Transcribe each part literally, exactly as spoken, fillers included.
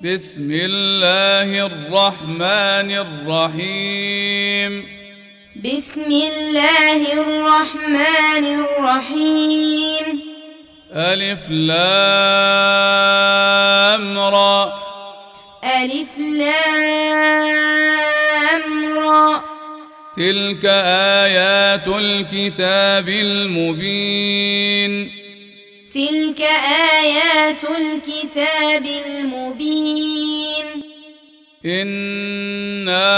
بسم الله الرحمن الرحيم بسم الله الرحمن الرحيم ألف لام را ألف لام را تلك آيات الكتاب المبين تلك آيات الكتاب المبين إنا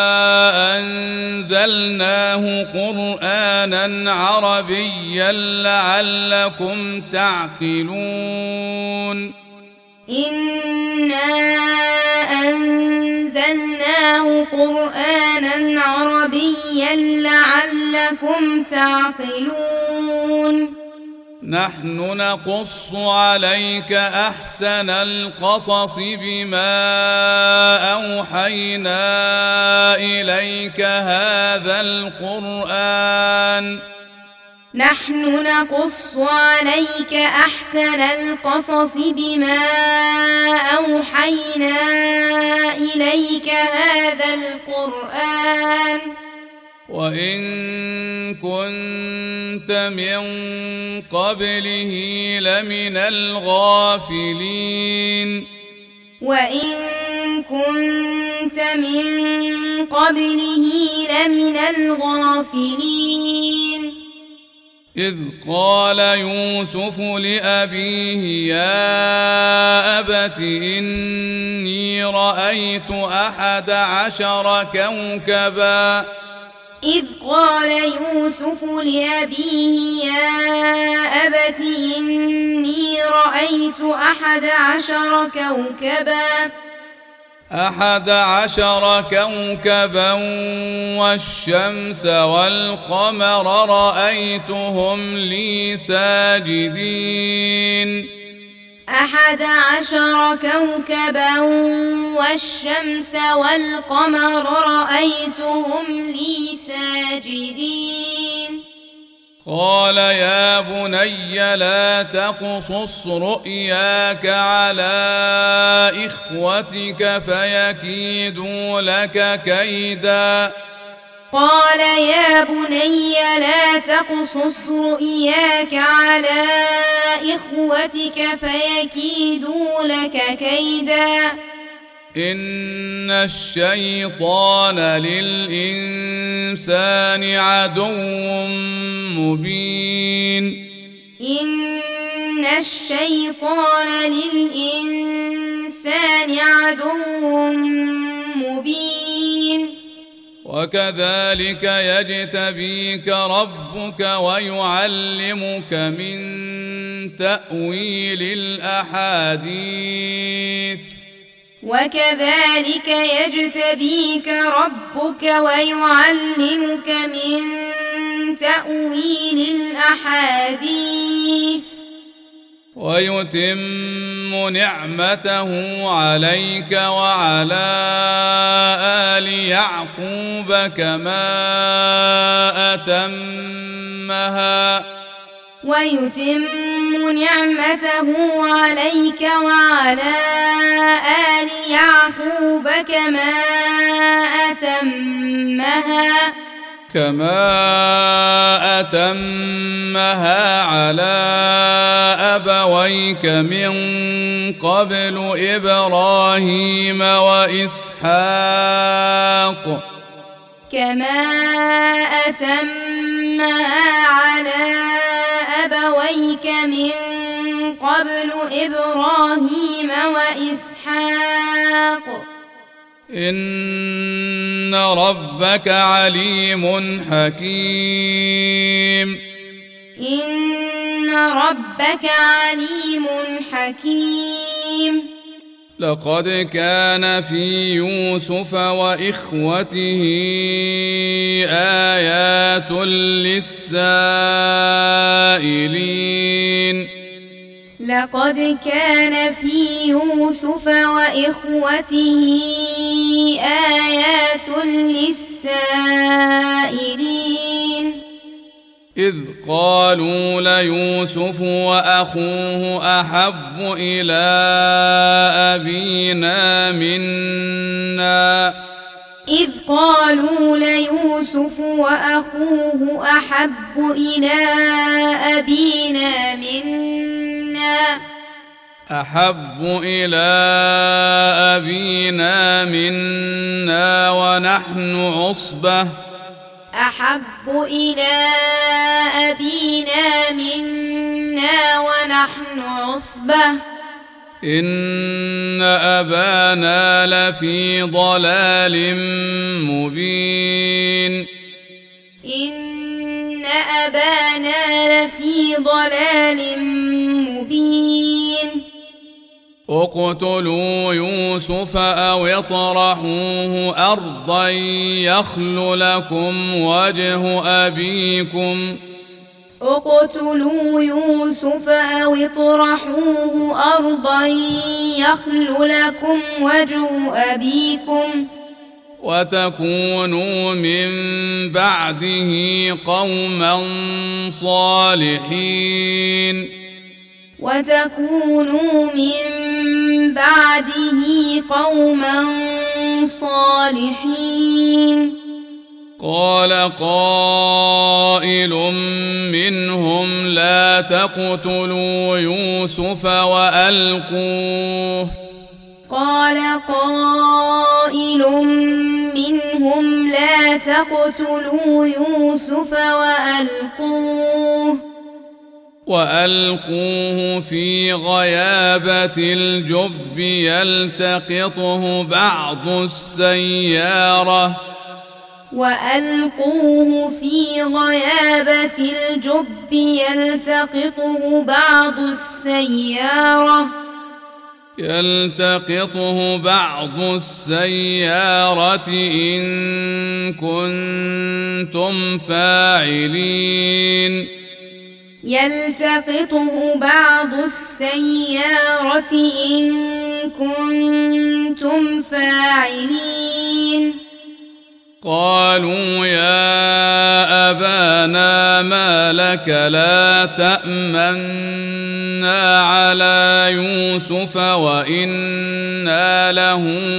أنزلناه قرآنا عربيا لعلكم تعقلون إنا أنزلناه قرآنا عربيا لعلكم تعقلون نحن نقص عليك أحسن القصص بما أوحينا إليك هذا القرآن نحن نقص عليك أحسن القصص بما أوحينا إليك هذا القرآن وإن كنت من قبله لمن الغافلين وإن كنت من قبله لمن الغافلين إذ قال يوسف لأبيه يا أبت إني رأيت أحد عشر كوكبا إذ قال يوسف لأبيه يا أبت إني رأيت أحد عشر كوكبا أحد عشر كوكبا والشمس والقمر رأيتهم لي ساجدين أحد عشر كوكبا والشمس والقمر رأيتهم لي ساجدين قال يا بني لا تقصص رؤياك على إخوتك فيكيدوا لك كيدا قال يا بني لا تقصص رؤياك على إخوتك فيكيدوا لك كيدا إن الشيطان للإنسان عدو مبين إن الشيطان للإنسان عدو مبين وكذلك يجتبيك ربك ويعلمك من تأويل الأحاديث وكذلك يجتبيك ربك ويعلمك من تأويل الأحاديث ويتم نعمته عليك وعلى آل يعقوب كما أتمها ويتم نعمته عليك وعلى آل يعقوب كما أتمها كما أتمها على أبويك من قبل إبراهيم وإسحاق كما أتمها على أبويك من قبل إبراهيم وإسحاق إن ربك عليم حكيم إن ربك عليم حكيم لقد كان في يوسف وإخوته آيات للسائلين لقد كان في يوسف وإخوته آيات للسائلين إذ قالوا ليوسف وأخوه أحب إلى أبينا منا إذ قالوا ليوسف وأخوه أحب إلى أبينا منا أحب إلى أبينا منا ونحن عصبة أحب إلى أبينا منا ونحن عصبة إن أبانا لفي ضلال مبين إن أبانا لفي ضلال مبين اقتلوا يوسف أو اطرحوه أرضا يخل لكم وجه أبيكم اقتلوا يوسف أو اطرحوه أرضا يخل لكم وجه أبيكم وتكونوا من بعده قوما صالحين وتكونوا من بعده قوما صالحين قال قائل منهم لا تقتلوا يوسف وألقوه قال قائل منهم لا تقتلوا يوسف وألقوه وألقوه في غيابة الجب يلتقطه بعض السيارة وألقوه في غيابة الجب يلتقطه بعض السيارة يلتقطه بعض السيارة إن كنتم فاعلين يلتقطه بعض السيارة إن كنتم فاعلين قالوا يا أبانا ما لك لا تأمنا على يوسف وإنا له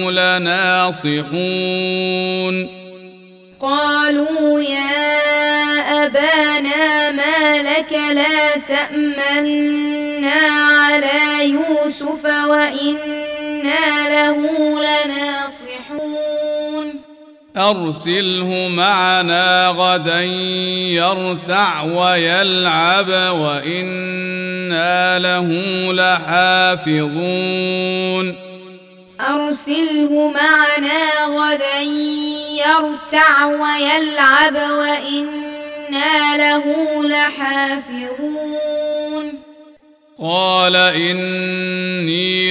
لناصحون قالوا يا أبانا ما لك لا تأمنا على يوسف وإنا له لناصحون أرسله معنا غدا يرتع ويلعب وإنا له لحافظون أرسله معنا غدا يرتع ويلعب وإنا له لحافظون قال إني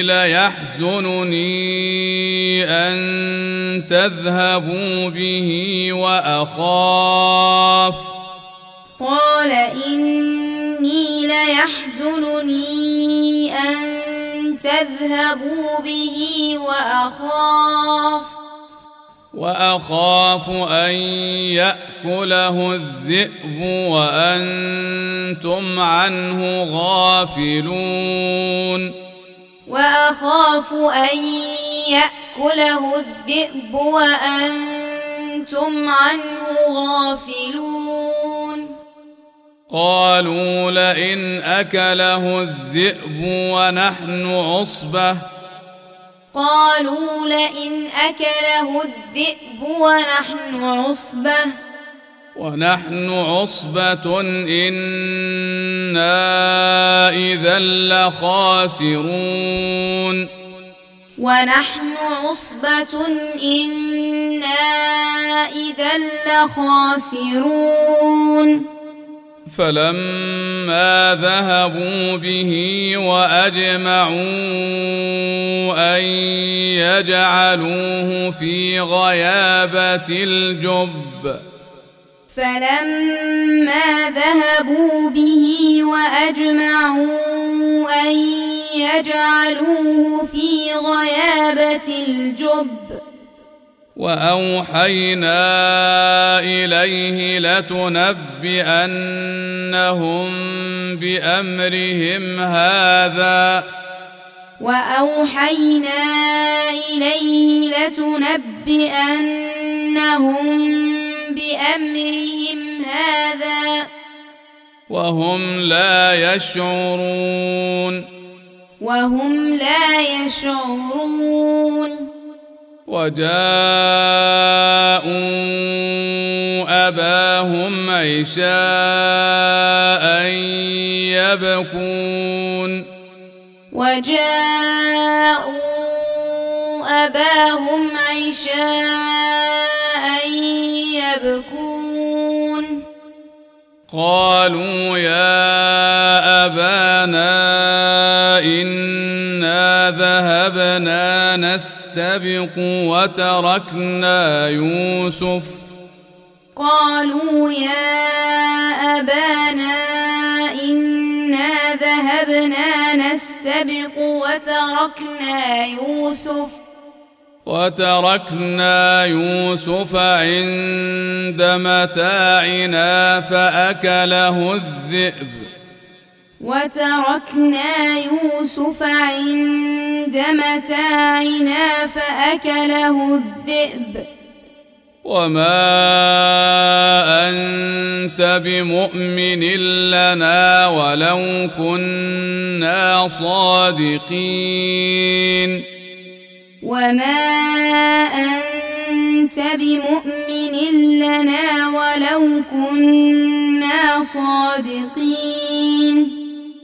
ليحزنني أن تذهبوا به وأخاف قال إني ليحزنني أن تذهبوا به وأخاف وأخاف أن يأكله الذئب وأنتم عنه غافلون وأخاف أن يأكله الذئب وأنتم عنه غافلون قالوا لئن أكله الذئب ونحن عصبة قالوا لئن أكله الذئب ونحن عصبة ونحن عصبة إنا إذا لخاسرون ونحن عصبة إنا إذا لخاسرون فلما ذهبوا به وأجمعوا أن يجعلوه في غيابة الجب فلما ذهبوا به وأجمعوا أن يجعلوه في غيابة الجب وأوحينا إليه لتنبئنهم بأمرهم هذا وأوحينا إليه لتنبئنهم بأمرهم هذا وهم لا يشعرون وهم لا يشعرون وجاءوا أباهم عشاء يبكون وجاءوا أباهم عشاء يبكون قالوا يا أبانا إنا ذهبنا نستبق وتركنا يوسف قالوا يا أبانا إنا ذهبنا نستبق وتركنا يوسف وتركنا يوسف عند متاعنا فأكله الذئب وتركنا يوسف عند متاعنا فأكله الذئب وما أنت بمؤمن لنا ولو كنا صادقين وما أنت بمؤمن لنا ولو كنا صادقين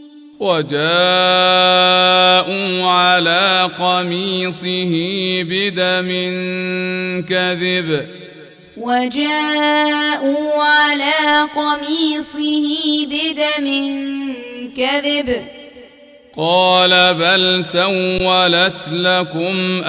وجاءوا على قميصه بدم كذب وجاءوا على قميصه بدم كذب قال بل سولت لكم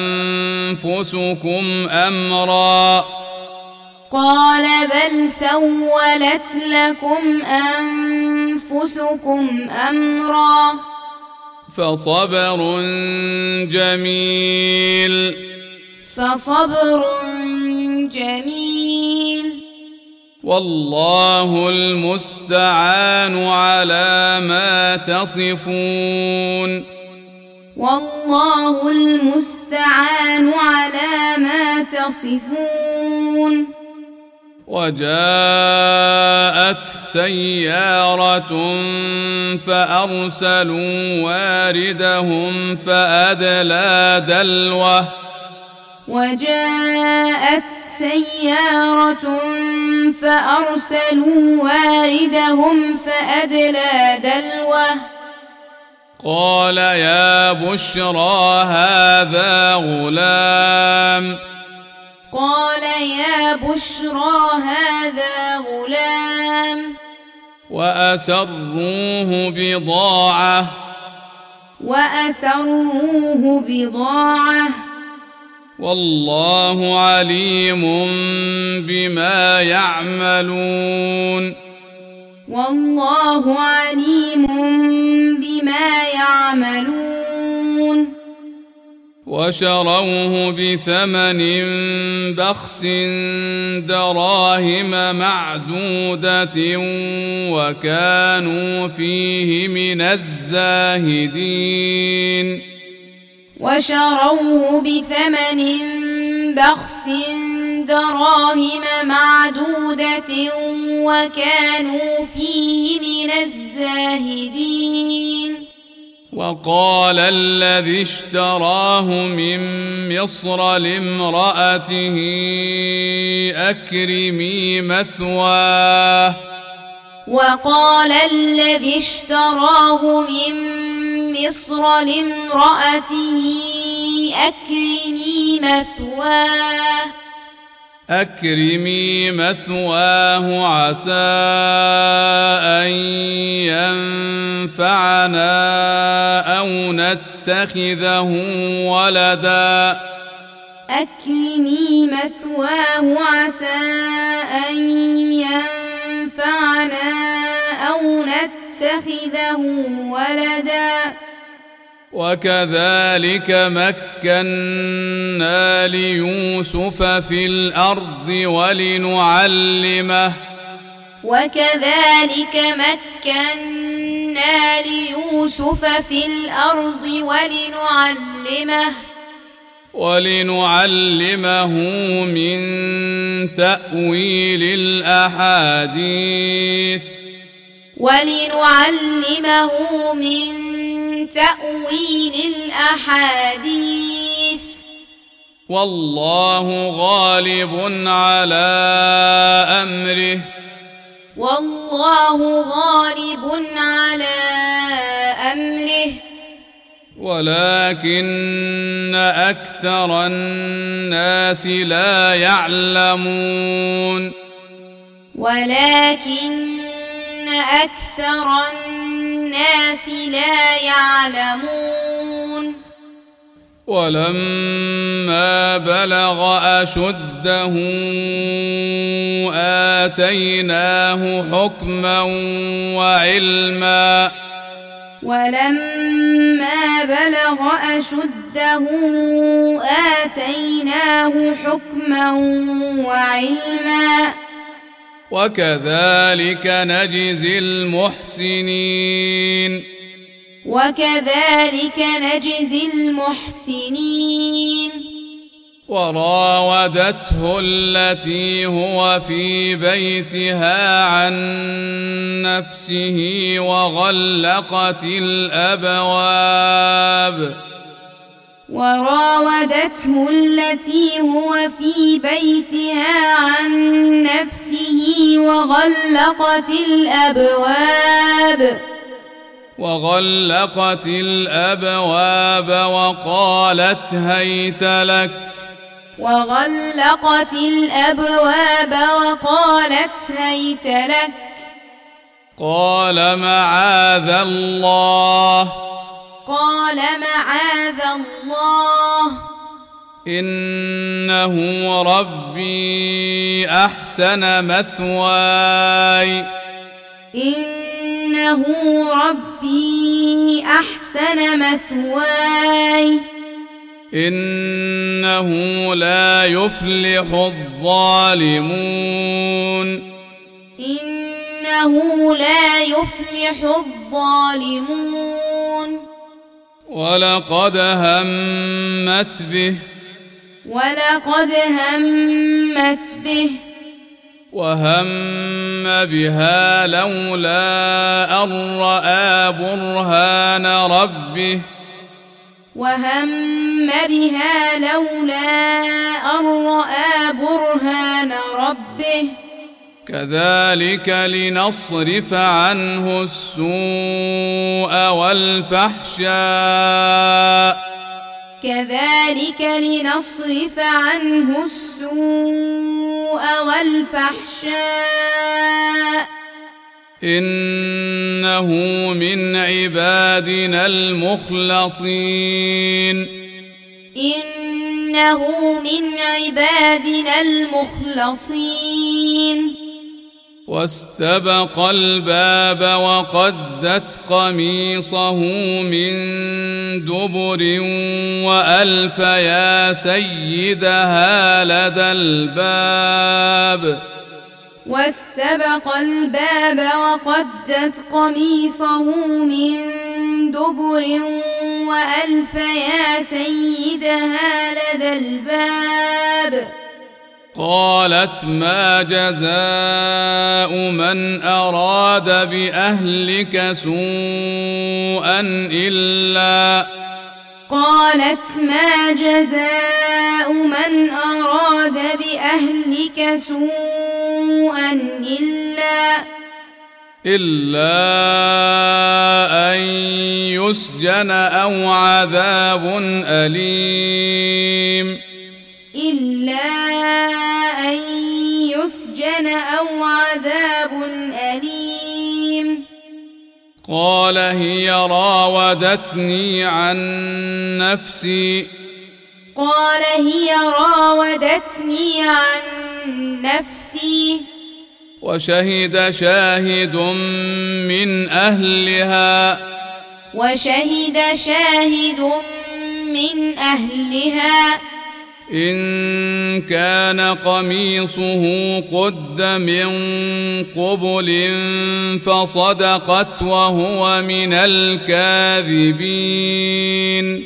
أنفسكم أمرا قال بل سولت لكم أنفسكم أمرا فصبر جميل فصبر جميل والله المستعان على ما تصفون والله المستعان على ما تصفون وجاءت سيارة فأرسلوا واردهم فأدلى دلوه وجاءت سيارة فأرسلوا واردهم فأدلى دلوه قال يا بشرى هذا غلام قال يا بشرى هذا غلام وأسروه بضاعة وأسروه بضاعة والله عليم بما يعملون والله عليم بما يعملون وشروه بثمن بخس دراهم معدودة وكانوا فيه من الزاهدين وشروه بثمن بخس دراهم معدودة وكانوا فيه من الزاهدين وقال الذي اشتراه من مصر لامرأته أكرمي مثواه وقال الذي اشتراه من مصر لامرأته أكرمي مثواه أكرمي مثواه عسى أن ينفعنا أو نتخذه ولدا أكرمي مثواه عسى أن ينفعنا أو نتخذه ولدا وكذلك مكنا ليوسف في الأرض ولنعلمه وكذلك مكنا ليوسف في الأرض ولنعلمه ولنعلمه من تأويل الأحاديث ولنعلمه من تأويل الأحاديث والله غالب على أمره والله غالب على أمره ولكن أكثر الناس لا يعلمون ولكن أكثر الناس لا يعلمون ولما بلغ أشده آتيناه حكما وعلما ولما بلغ أشده آتيناه حكما وعلما وكذلك نجزي المحسنين وكذلك نجزي المحسنين وراودته التي هو في بيتها عن نفسه وغلقت الأبواب وراودته التي هو في بيتها عن نفسه وغلقت الأبواب وغلقت الأبواب وقالت هيت لك وغلقت الأبواب وقالت هيت لك قال معاذ الله قال معاذ الله إنه ربي أحسن مثواي إنه ربي أحسن مثواي إنه لا يفلح الظالمون إنه لا يفلح الظالمون ولقد همت به ولقد همت به وهم بها لولا أن رأى برهان ربه وهم بها لولا أن رأى برهان ربه كذلك لنصرف عنه السوء والفحشاء كذلك لنصرف عنه السوء والفحشاء إنه من عبادنا المخلصين إنه من عبادنا المخلصين واستبق الباب وقدت قميصه من دبر وألف يا سيدها لدى الباب واستبق الباب وقدت قميصه من دبر وألف يا سيدها لدى الباب قالت ما جزاء من أراد بأهلك سوءا إلا قالت ما جزاء من أراد بأهلك سوءا إلا إلا أن يسجن أو عذاب أليم إلا أن يسجن أو عذاب أليم قال هي راودتني عن نفسي قال هي راودتني عن نفسي وشهد شاهد من أهلها وشهد شاهد من أهلها إن كان قميصه قد من قبل فصدقت وهو من الكاذبين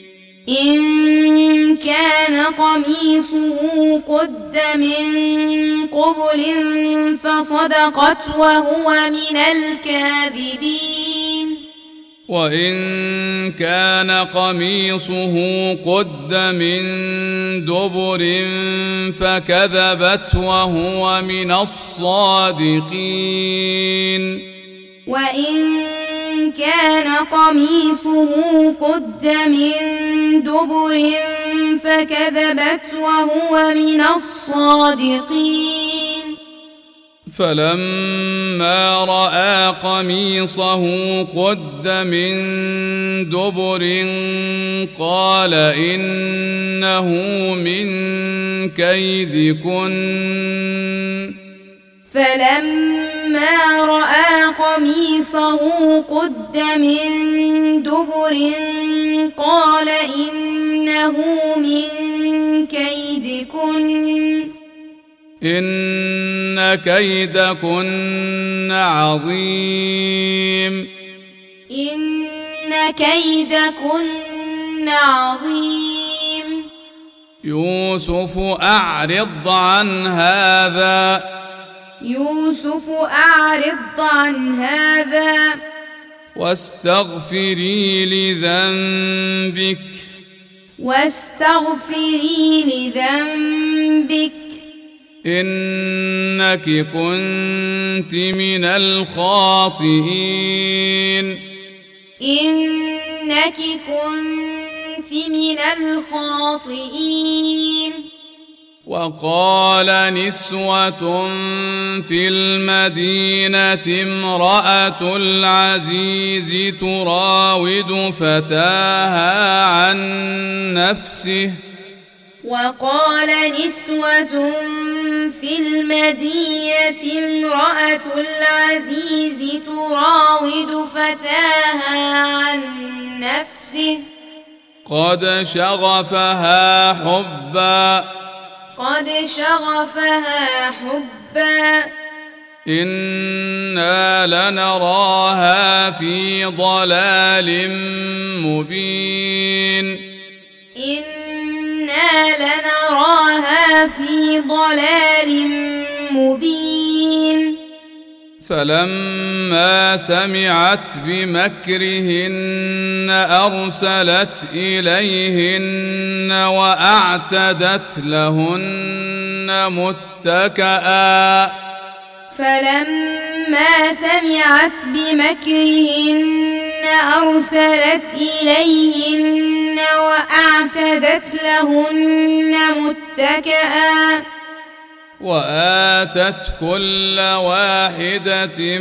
إن كان قميصه قد من قبل فصدقت وهو من الكاذبين وإن كان قميصه قد من دبر فكذبت وهو من الصادقين وإن كان قميصه قد من دبر فكذبت وهو من الصادقين فلما رأى قميصه قد من دبر قال إنه من كيدكن فلما رأى قميصه قد من دبر قال إنه من كيدكن إن كيدكن عظيم إن كيدكن عظيم يوسف أعرض عن هذا يوسف أعرض عن هذا واستغفري لذنبك واستغفري لذنبك إنك كنت من الخاطئين إنك كنت من الخاطئين وقال نسوة في المدينة امرأة العزيز تراود فتاها عن نفسه وقال نسوة في المدينة امرأة العزيز تراود فتاها عن نفسه قد شغفها حبا قد شغفها حبا إنا لنراها في ضلال مبين إنا لنراها في ضلال مبين فلما سمعت بمكرهن أرسلت إليهن وأعتدت لهن متكئا فلما سمعت بمكرهن أرسلت إليهن وأعتدت لهن متكئا وآتت كل واحدة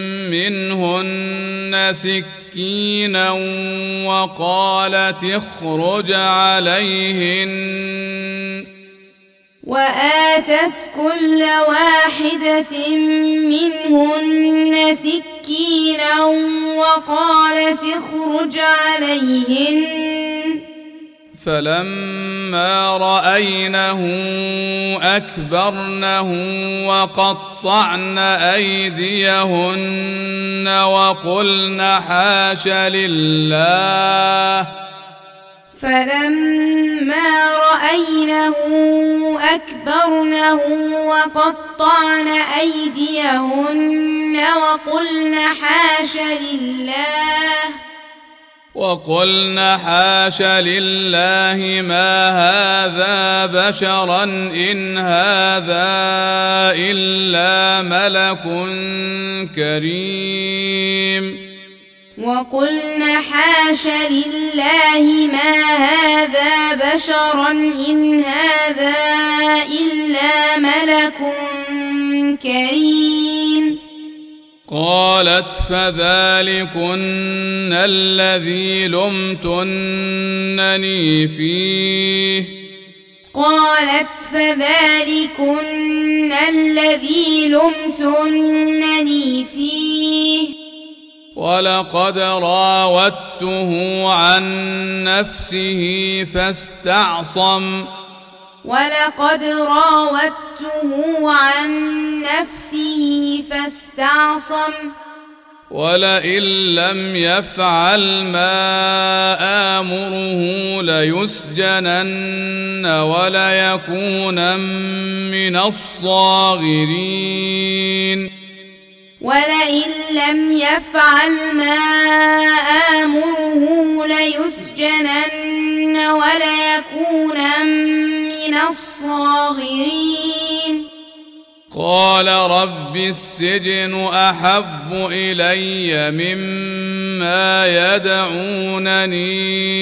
منهن سكينا وقالت اخرج عليهن وآتت كل واحدة منهن سكينا وقالت اخرج عليهن فلما رأينه أكبرنه وقطعن أيديهن وقلن حاش لله فلما رأينه أكبرنه وقطعن أيديهن وقلن حاش لله وقلن حاش لله ما هذا بشرا إن هذا إلا ملك كريم وقلن حاش لله ما هذا بشرا إن هذا إلا ملك كريم قالت فذلكن الذي لمتنني فيه قالت فذلكن الذي لمتنني فيه ولقد راودته عن نفسه فاستعصم ولقد راودته عن نفسه فاستعصم ولئن لم يفعل ما آمره ليسجنن وليكونن من الصاغرين ولئن لم يفعل ما آمره ليسجنن وليكونن من الصاغرين قال رب السجن أحب إلي مما يدعونني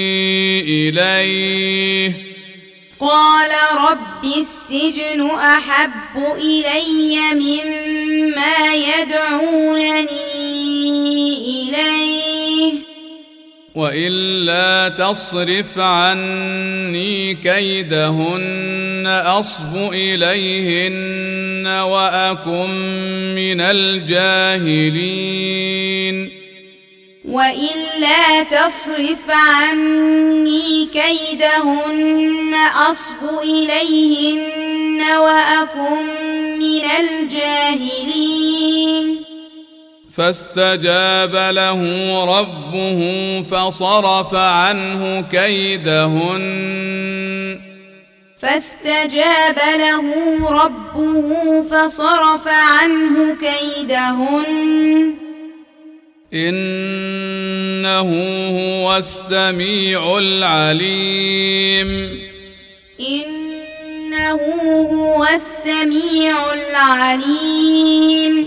إليه قال رب السجن أحب إلي مما يدعونني إليه وإلا تصرف عني كيدهن أصب إليهن وأكن من الجاهلين وإلا تصرف عني كيدهن أصب إليهن وأكن من الجاهلين فاستجاب له ربه فصرف عنه كيدهن فاستجاب له ربه فصرف عنه كيدهن إنه هو السميع العليم إنه هو السميع العليم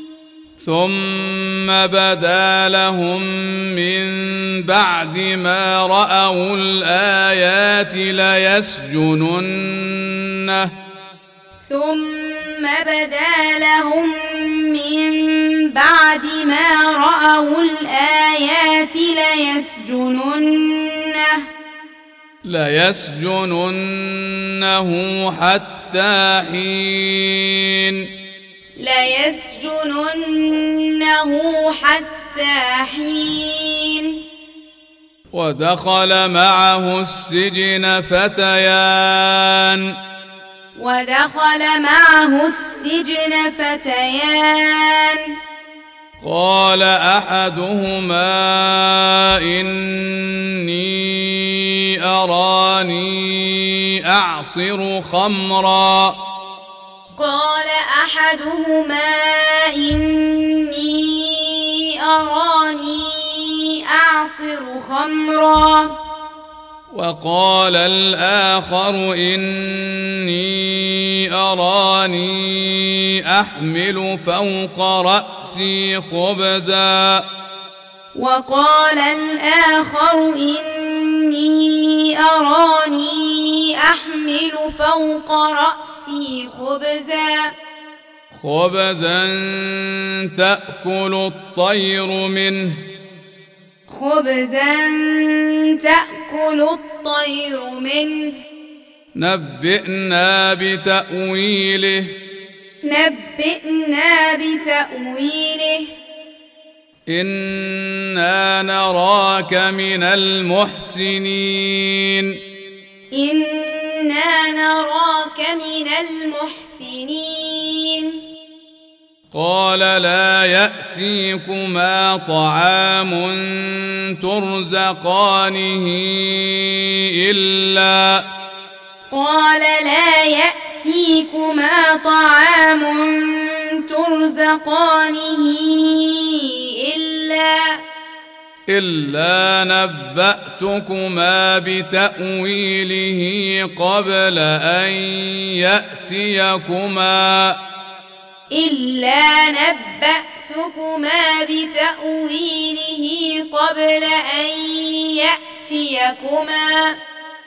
ثم بدا لهم من بعد ما رأوا الآيات ليسجننه ثم بدا لهم من بعد ما رأوا الآيات ليسجننه ليسجننه حتى حين ليسجننه حتى حين ودخل معه السجن فتيان ودخل معه السجن فتيان قال أحدهما إني أراني أعصر خمرا قال أحدهما إني أراني أعصر خمرا وقال الآخر إني أراني أحمل فوق رأسي خبزا وقال الآخر إني أراني أحمل فوق رأسي خبزا خبزا تأكل الطير منه خبزا تأكل الطير منه نبئنا بتأويله نبئنا بتأويله إنا نراك من المحسنين إنا نراك من المحسنين قال لا يأتيكما طعام ترزقانه إلا قال لا يأتيكما طعام ترزقانه إلا إلا نبأتكما بتأويله قبل أن يأتيكما إلا نبأتكما بتأويله قبل أن يأتيكما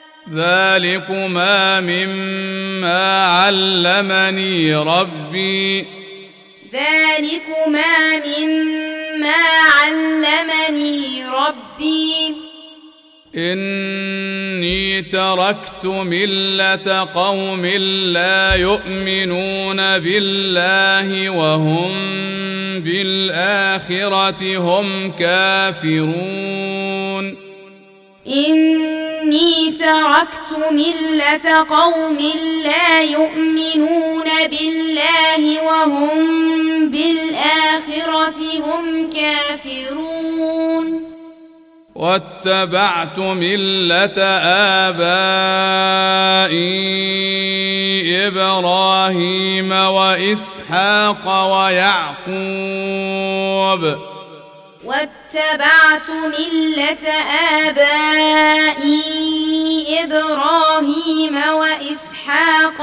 ذلكما مما علمني ربي ذلكما مما علمني ربي إني تركت ملة قوم لا يؤمنون بالله وهم بالآخرة هم كافرون إني تركت ملة قوم لا يؤمنون بالله وهم بالآخرة هم كافرون واتبعت ملة آبائي إبراهيم وإسحاق ويعقوب واتبعت ملة آبائي إبراهيم وإسحاق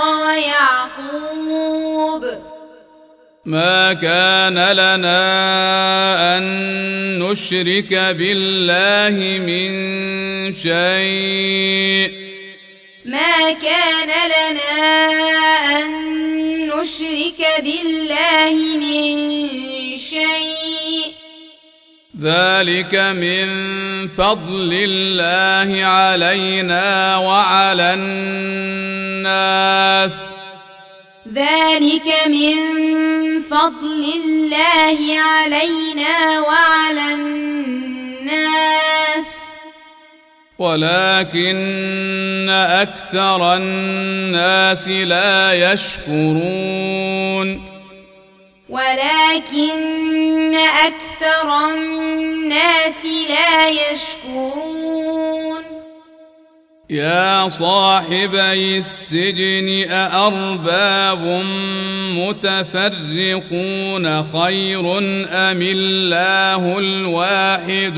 ويعقوب ما كان لنا أن نشرك بالله من شيء ما كان لنا أن نشرك بالله من شيء ذلك من فضل الله علينا وعلى الناس ذلك من فضل الله علينا وعلى الناس ولكن أكثر الناس لا يشكرون ولكن أكثر الناس لا يشكرون يا صاحبي السجن أأرباب متفرقون خير أم الله الواحد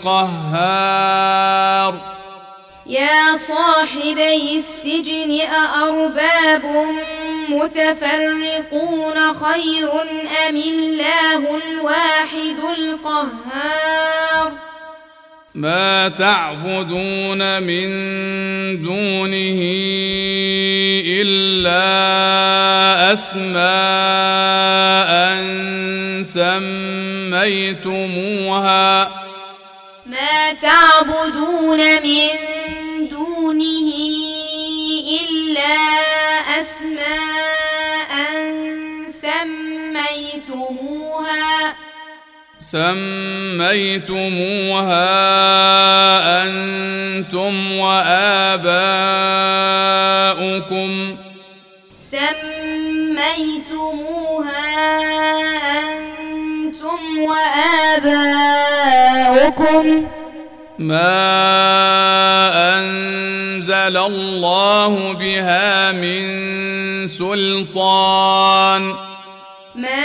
القهار يا صاحبي السجن أأرباب متفرقون خير أم الله الواحد القهار ما تعبدون من دونه إلا أسماء سميتموها ما تعبدون من دونه إلا أسماء سميتموها سميتموها أنتم وآباؤكم سميتموها أنتم وآباؤكم ما أنزل الله بها من سلطان ما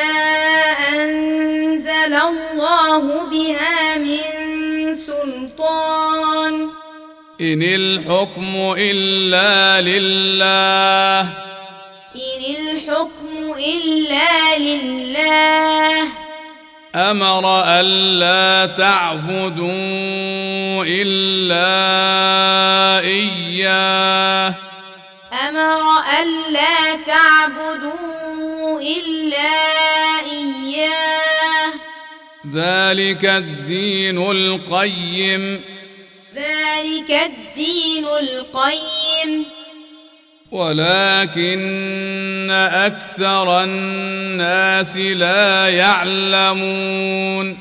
أنزل الله بها من سلطان إن الحكم إلا لله إن الحكم إلا لله أمر ألا تعبدوا إلا إياه أمر ألا تعبدوا إلا إياه ذلك الدين القيم ذلك الدين القيم ولكن أكثر الناس لا يعلمون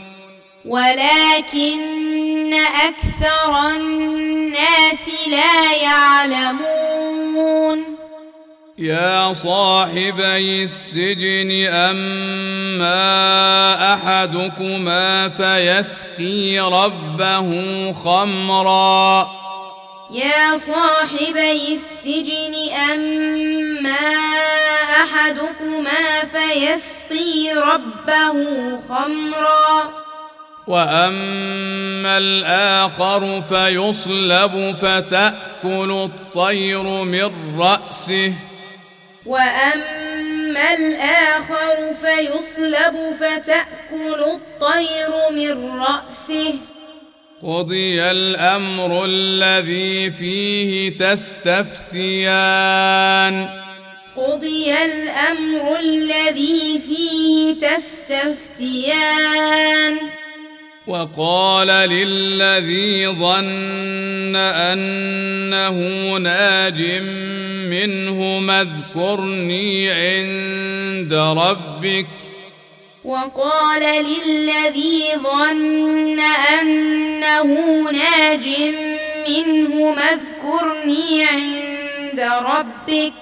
ولكن أكثر الناس لا يعلمون يا صاحبي السجن أما أحدكما فيسقي ربه خمرا يا صاحبي السجن أما أحدكما فيسقي ربه خمرا وأما الآخر فيصلب فتأكل الطير من رأسه وأما الآخر فيصلب فتأكل الطير من رأسه قضي الأمر الذي فيه تستفتيان قضي الأمر الذي فيه تستفتيان وقال للذي ظن أنه ناج منه اذكرني عند ربك وقال للذي ظن أنه ناج منه اذكرني عند ربك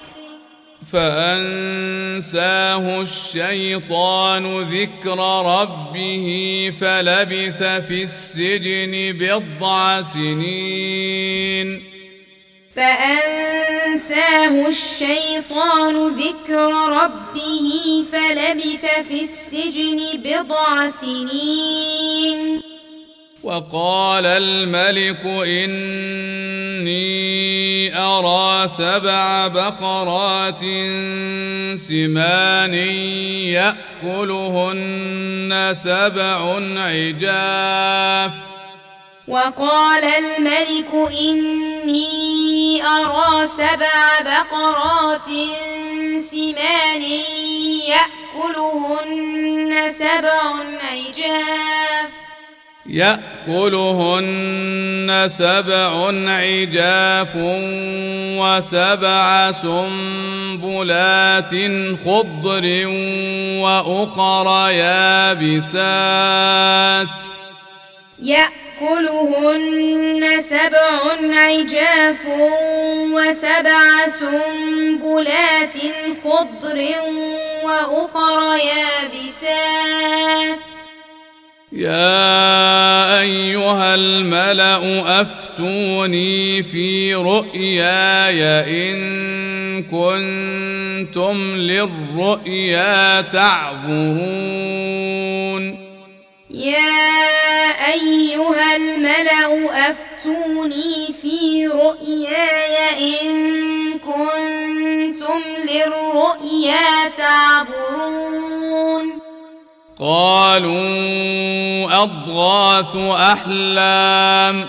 فأنساه الشيطان ذكر ربه فلبث في السجن بضع سنين فأنساه الشيطان ذكر ربه فلبث في السجن بضع سنين وقال الملك إني أرى سبع بقرات سمان يأكلهن سبع عجاف وقال الملك إني أرى سبع بقرات سمان يأكلهن سبع عجاف يأكلهن سبع عجاف وسبع سنبلات خضر وأخر يابسات يأكلهن سبع عجاف وسبع سنبلات خضر وأخر يابسات يا أيها الملأ أفتوني في رؤياي إن كنتم للرؤيا تعبرون يا أيها الملأ أفتوني في رؤياي إن كنتم للرؤيا تعبرون قالوا أضغاث أحلام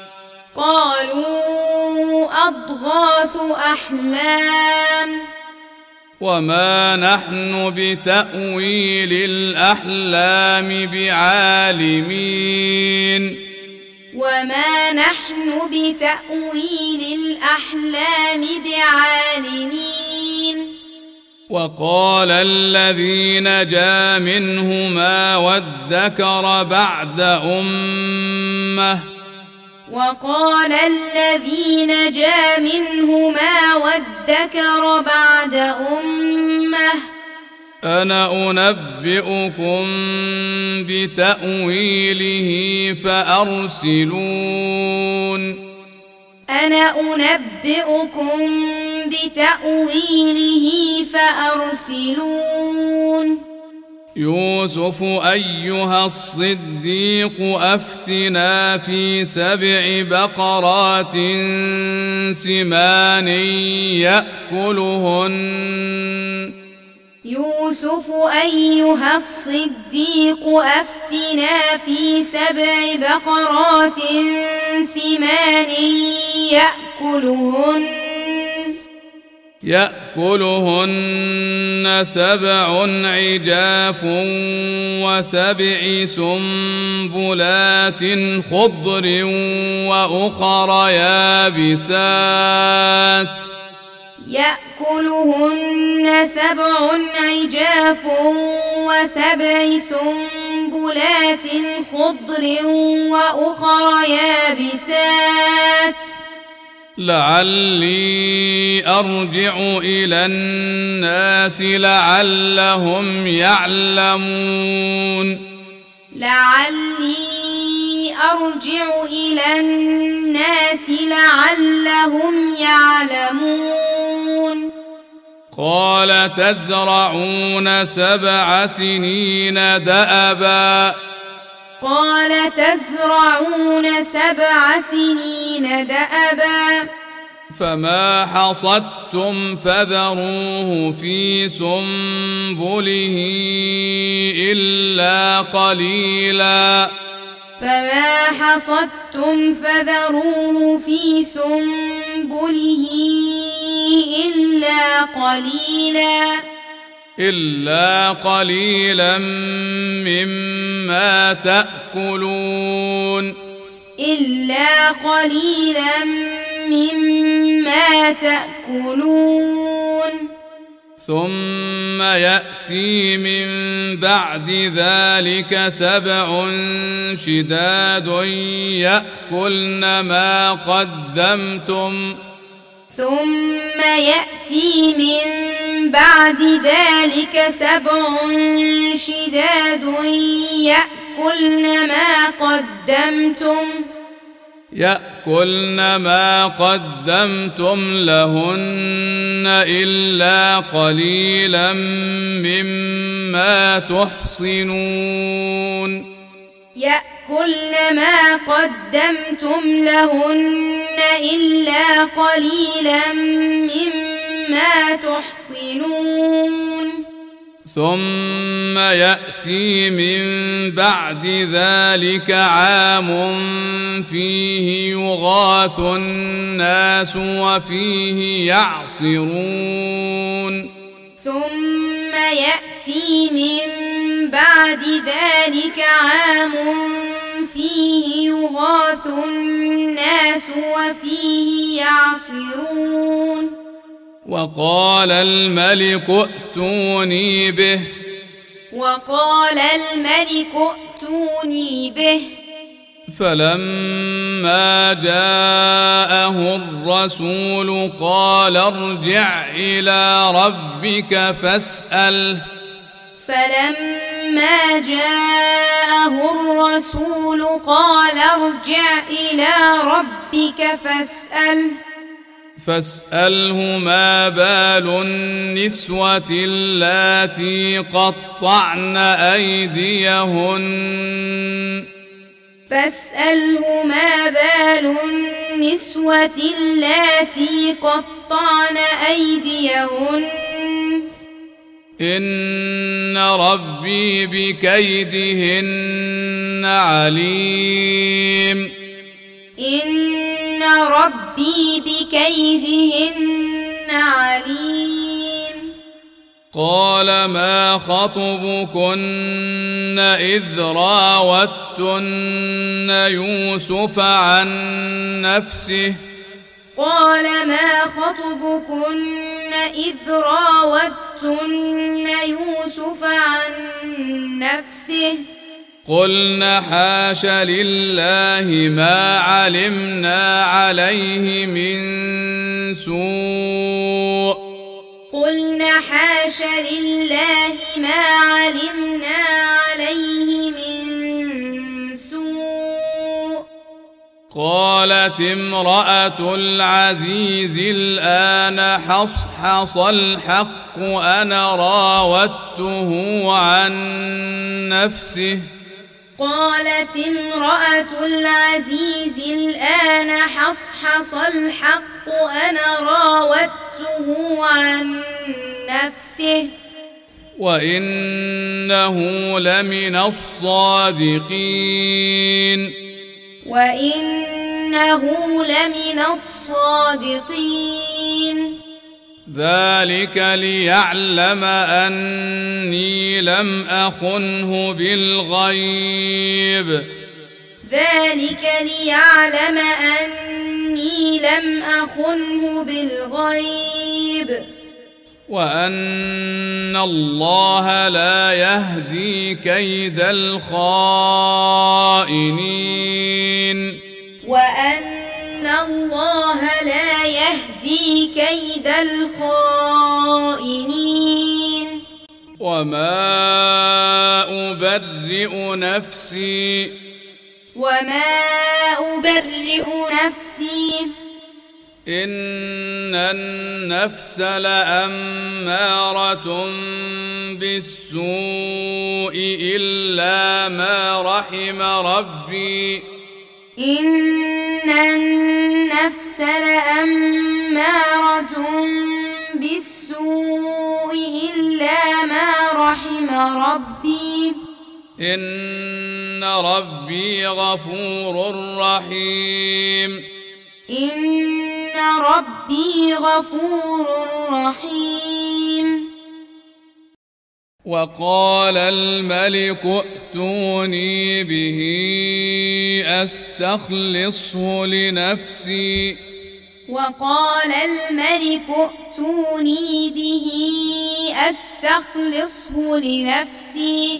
قالوا أضغاث أحلام وما نحن بتأويل الأحلام بعالمين وما نحن بتأويل الأحلام بعالمين وقال الذي نجا منهما وادكر بعد أمة وقال الذي نجا منهما وادكر بعد أمة أنا أنبئكم بتأويله فأرسلون أنا أنبئكم بتأويله فأرسلون يوسف أيها الصديق أفتنا في سبع بقرات سمان يأكلهن يوسف أيها الصديق أفتنا في سبع بقرات سمان يأكلهن يأكلهن سبع عجاف وسبع سنبلات خضر وأخر يابسات يأكلهن سبع عجاف وسبع سنبلات خضر وأخر يابسات لعلي أرجع إلى الناس لعلهم يعلمون لعلي أرجع إلى الناس لعلهم يعلمون قال تزرعون سبع سنين دأبا قال تزرعون سبع سنين دأبا فما حصدتم فذروه في سنبله إلا قليلا فما حصدتم فذروه في سنبله إلا قليلا إلا قليلا مما تأكلون إلا قليلا مما تأكلون ثم يأتي من بعد ذلك سبع شداد يأكلن ما قدمتم ثم يأتي من بعد ذلك سبع شداد يأكلن ما قدمتم يأكلن ما قدمتم لهن إلا قليلا مما تحصنون يأكلن ما قدمتم لهن إلا قليلا مما تحصنون ثم يأتي من بعد ذلك عام فيه يغاث الناس وفيه يعصرون ثم يأتي من بعد ذلك عام فيه يغاث الناس وفيه يعصرون وقال الملك ائتوني به وقال الملك ائتوني به فلما جاءه الرسول قال ارجع إلى ربك فاسأله فلما جاءه الرسول قال ارجع إلى ربك فاسأله فاسأله ما بال النسوة اللاتي قطعن أيديهن فاسأله ما بال النسوة اللاتي قطعن أيديهن إن ربي بكيدهن عليم إن ربي بكيدهن عليم قال ما خطبكن إذ راوتن يوسف عن نفسه قال ما خطبكن إذ راوتن يوسف عن نفسه قلنا حاش لله ما علمنا عليه من سوء قلنا حاش لله ما علمنا عليه من سوء قالت امرأة العزيز الآن حصحص الحق أنا راودته عن نفسه قالت امرأة العزيز الآن حصحص الحق أنا راودته عن نفسه وإنه لمن الصادقين وإنه لمن الصادقين ذلك ليعلم أني لم أخنه بالغيب ذلك ليعلم أني لم أخنه بالغيب وأن الله لا يهدي كيد الخائنين وأن الله لا يهدي كيد الخائنين وما أبرئ نفسي وما أبرئ نفسي إن النفس لأمارة بالسوء إلا ما رحم ربي إن النفس لأمارة بالسوء إلا ما رحم ربي إن ربي غفور رحيم إن ربي غفور رحيم وقال الملك ائتوني به أستخلصه لنفسي وقال الملك ائتوني به أستخلصه لنفسي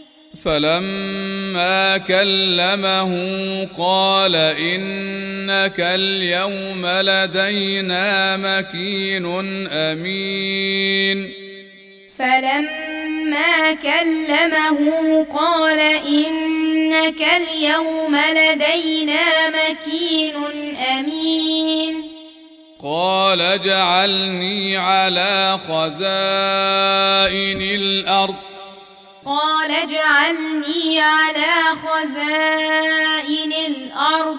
فلما كلمه قال إنك اليوم لدينا مكين أمين فلما كلمه قال إنك اليوم لدينا مكين أمين قال اجعلني على خزائن الأرض قال اجعلني على خزائن الأرض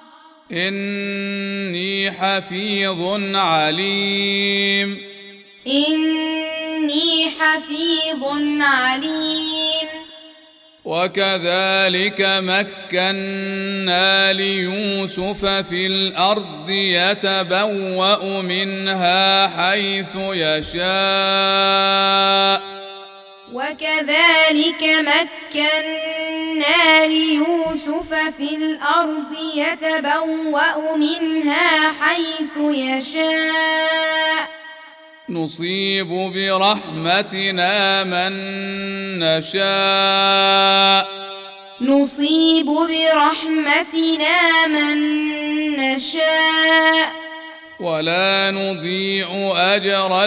إني حفيظ عليم إني حفيظ عليم وكذلك مكنا ليوسف في الأرض يتبوأ منها حيث يشاء وكذلك مكنا ليوسف في الأرض يتبوأ منها حيث يشاء نصيب برحمتنا من نشاء نصيب برحمتنا من نشاء ولا نضيع أجر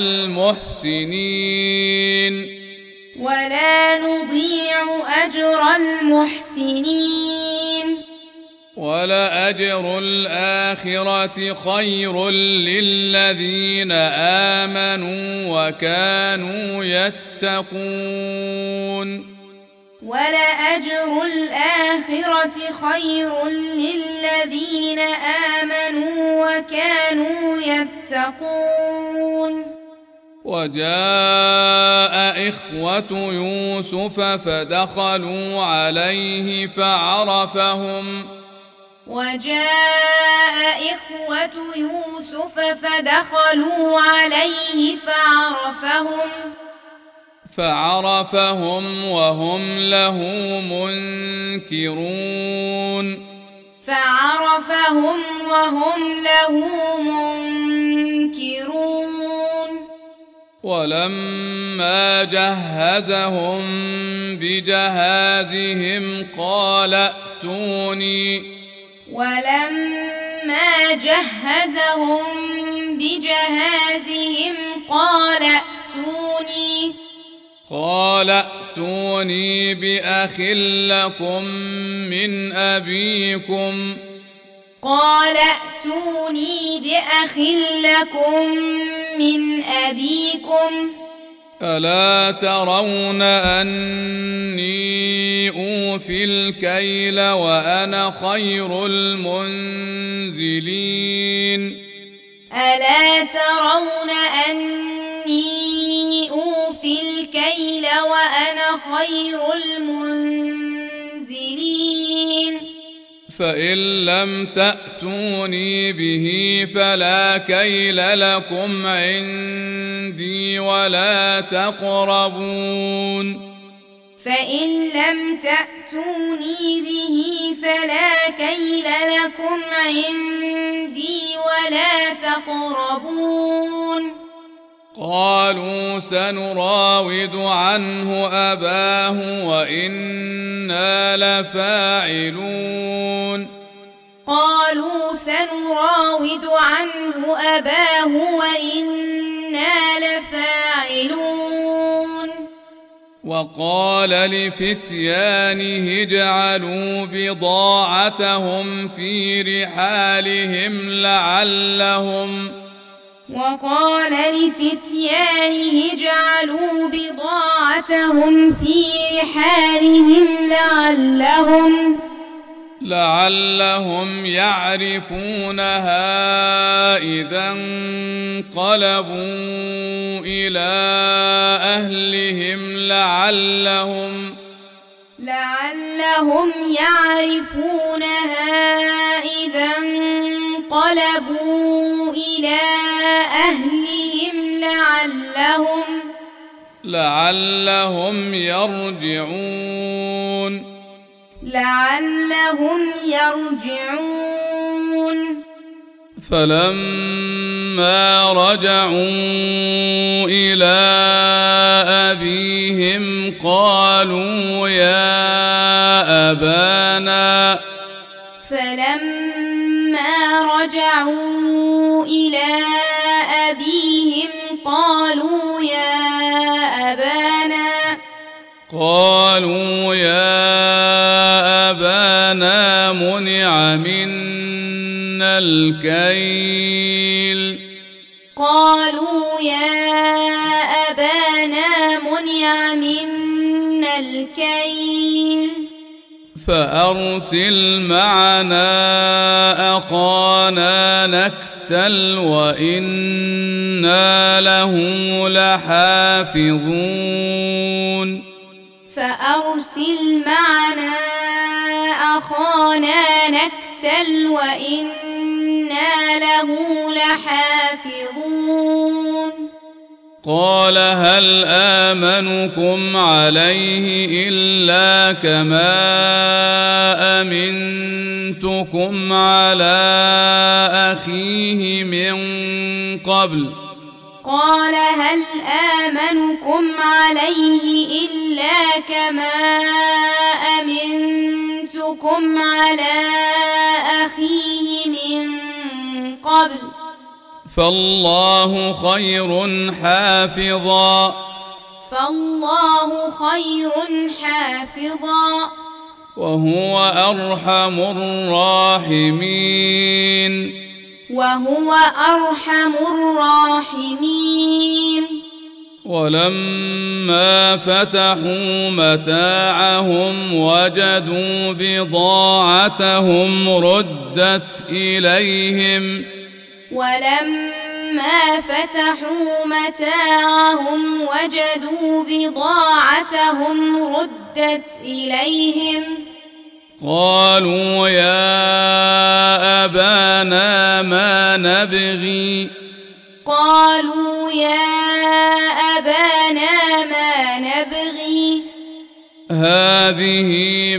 المحسنين ولا نضيع أجر المحسنين ولأجر الآخرة خير للذين آمنوا وكانوا يتقون ولأجر الآخرة خير للذين آمنوا وكانوا يتقون وجاء إخوة يوسف فدخلوا عليه فعرفهم وجاء إخوة يوسف فدخلوا عليه فعرفهم فعرفهم وهم له منكرون فعرفهم وهم له منكرون ولما جهزهم بجهازهم قال ائتوني ولما جهزهم بجهازهم قال ائتوني قال ائتوني بأخ لكم من أبيكم قال ائتوني بأخ لكم من أبيكم ألا ترون أني أوفي الكيل وأنا خير المنزلين ألا ترون أني أوفي الكيل وأنا خير المنزلين فإن لم تأتوني به فلا كيل لكم عندي ولا تقربون فإن لم تأتوني به فلا كيل لكم عندي ولا تقربون قالوا سنراود عنه أباه وإنا لفاعلون قالوا سنراود عنه أباه وإنا لفاعلون وقال لفتيانه اجعلوا بضاعتهم في رحالهم لعلهم وقال لفتيانه اجعلوا بضاعتهم في رحالهم لعلهم لعلهم يعرفونها إذا انقلبوا إلى أهلهم لعلهم لعلهم يعرفونها إذا انقلبوا إلى أهلهم لعلهم لعلهم يرجعون لعلهم يرجعون فلما رجعوا إلى أبيهم قالوا يا أبانا فلما رجعوا إلى أبيهم قالوا يا أبانا قالوا يا أبانا منع منا الكيل قالوا يا أبانا منع منا الكيل فأرسل معنا أخانا نكتل وإنا له لحافظون فأرسل معنا أخانا نكتل وإنا له لحافظون قال هل آمنكم عليه إلا كما أمنتكم على أخيه من قبل قال هل آمنكم عليه إلا كما أمنتكم على أخيه من قبل فالله خير حافظا فالله خير حافظا وهو أرحم الراحمين وهو أرحم الراحمين ولما فتحوا متاعهم وجدوا بضاعتهم ردت إليهم ولما فتحوا متاعهم وجدوا بضاعتهم ردت إليهم قالوا يا أبانا ما نبغي قالوا يا أبانا ما نبغي هذه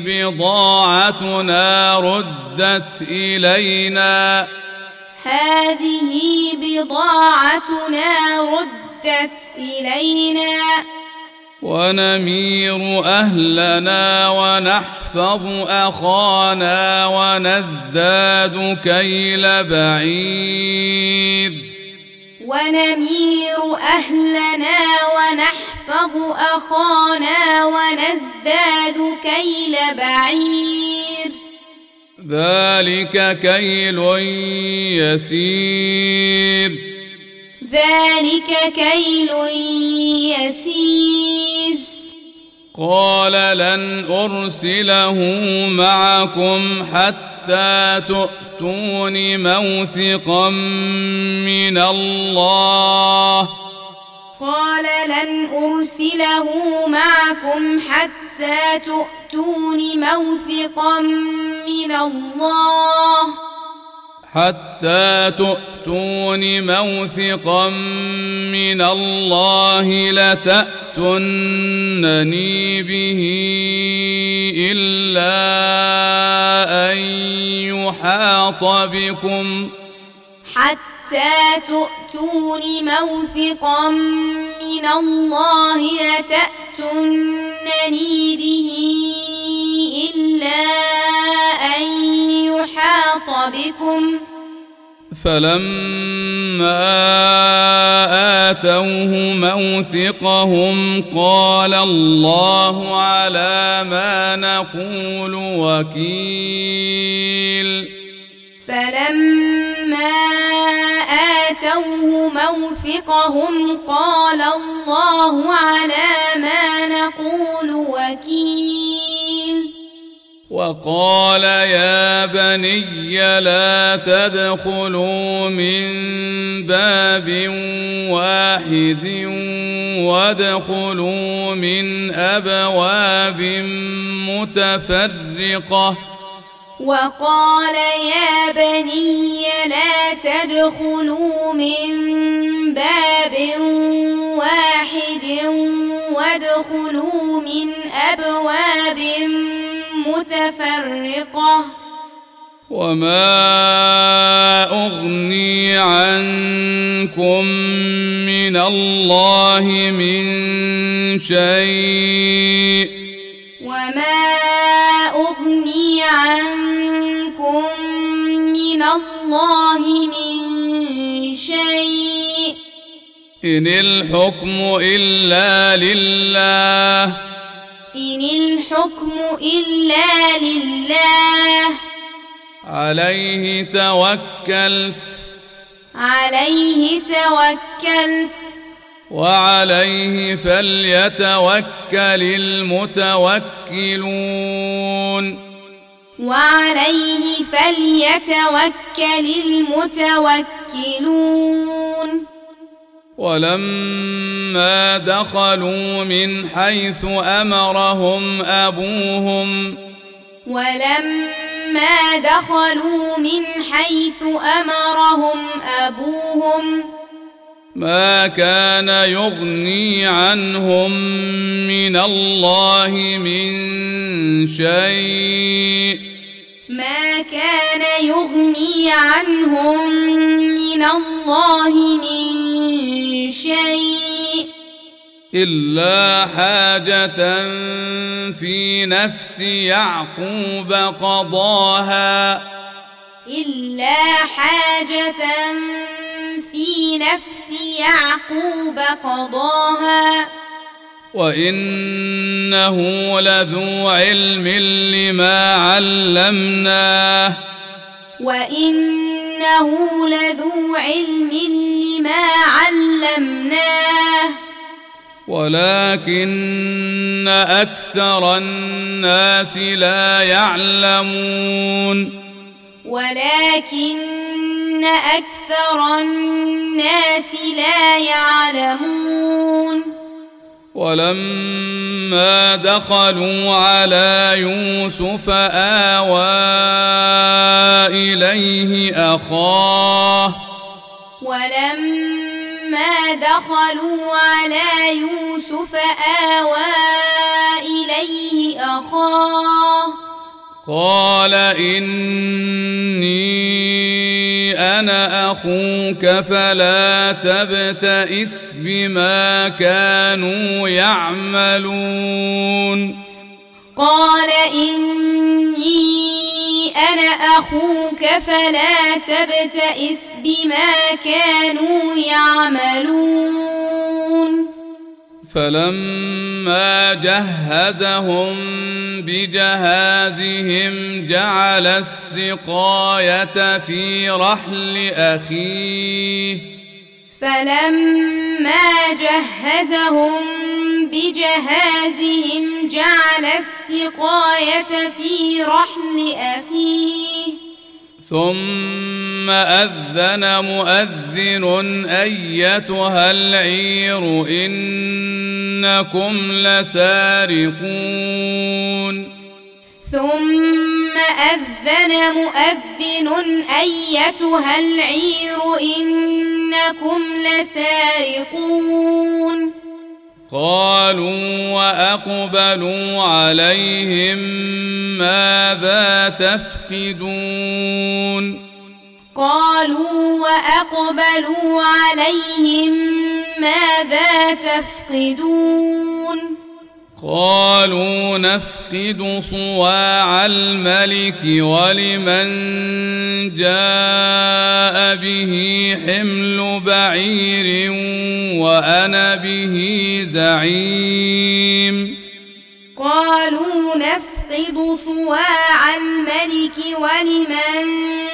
بضاعتنا ردت إلينا هذه بضاعتنا ردت إلينا ونمير أهلنا ونحفظ أخانا ونزداد كيل بعير ونمير أهلنا ونحفظ أخانا ونزداد كيل بعير ذلك كيل يسير ذلك كيل يسير قال لن أرسله معكم حتى تؤتون موثقا من الله قال لن أرسله معكم حتى تؤتون موثقا من الله حتى تؤتون موثقا من الله لتأتونني به إلا أن يحاط بكم حتى تؤتون موثقا من الله لتأتونني به إلا أن يحاط بكم فلما آتوه موثقهم قال الله على ما نقول وكيل فلما آتوه موثقهم قال الله على ما نقول وكيل وقال يا بني لا تدخلوا من باب واحد وادخلوا من أبواب متفرقة وقال يا بني لا تدخلوا من باب واحد وادخلوا من أبواب متفرقة وما أغني عنكم من الله من شيء وما أغني عنكم من الله من شيء إن الحكم إلا لله إن الحكم إلا لله عليه توكلت عليه توكلت وعليه فليتوكل المتوكلون وعليه فليتوكل المتوكلون ولما دخلوا من حيث أمرهم أبوهم ولما دخلوا من حيث أمرهم أبوهم ما كان يغني عنهم من الله من شيء ما كان يغني عنهم من الله من شيء إلا حاجة في نفس يعقوب قضاها إلا حاجة في نفس يعقوب قضاها وإنه لذو علم لما علمناه وإنه لذو علم لما علمناه ولكن أكثر الناس لا يعلمون ولكن أكثر الناس لا يعلمون ولما دخلوا على يوسف آوى إليه أخاه ولما دخلوا على يوسف آوى إليه أخاه قال إني أنا أخوك فلا تبتئس بما كانوا يعملون قال إني أنا أخوك فلا تبتئس بما كانوا يعملون فلما جهزهم بجهازهم جعل السقاية في رحل أخيه فلما جهزهم بجهازهم جعل السقاية في رحل أخيه ثم أذن مؤذن أيتها العير إنكم لسارقون ثم أذن مؤذن أيتها العير إنكم لسارقون قالوا وأقبلوا عليهم ماذا تفقدون قالوا وأقبلوا عليهم ماذا تفقدون قالوا نفقد صواع الملك ولمن جاء به حمل بعير وأنا به زعيم قالوا نفقد صواع الملك ولمن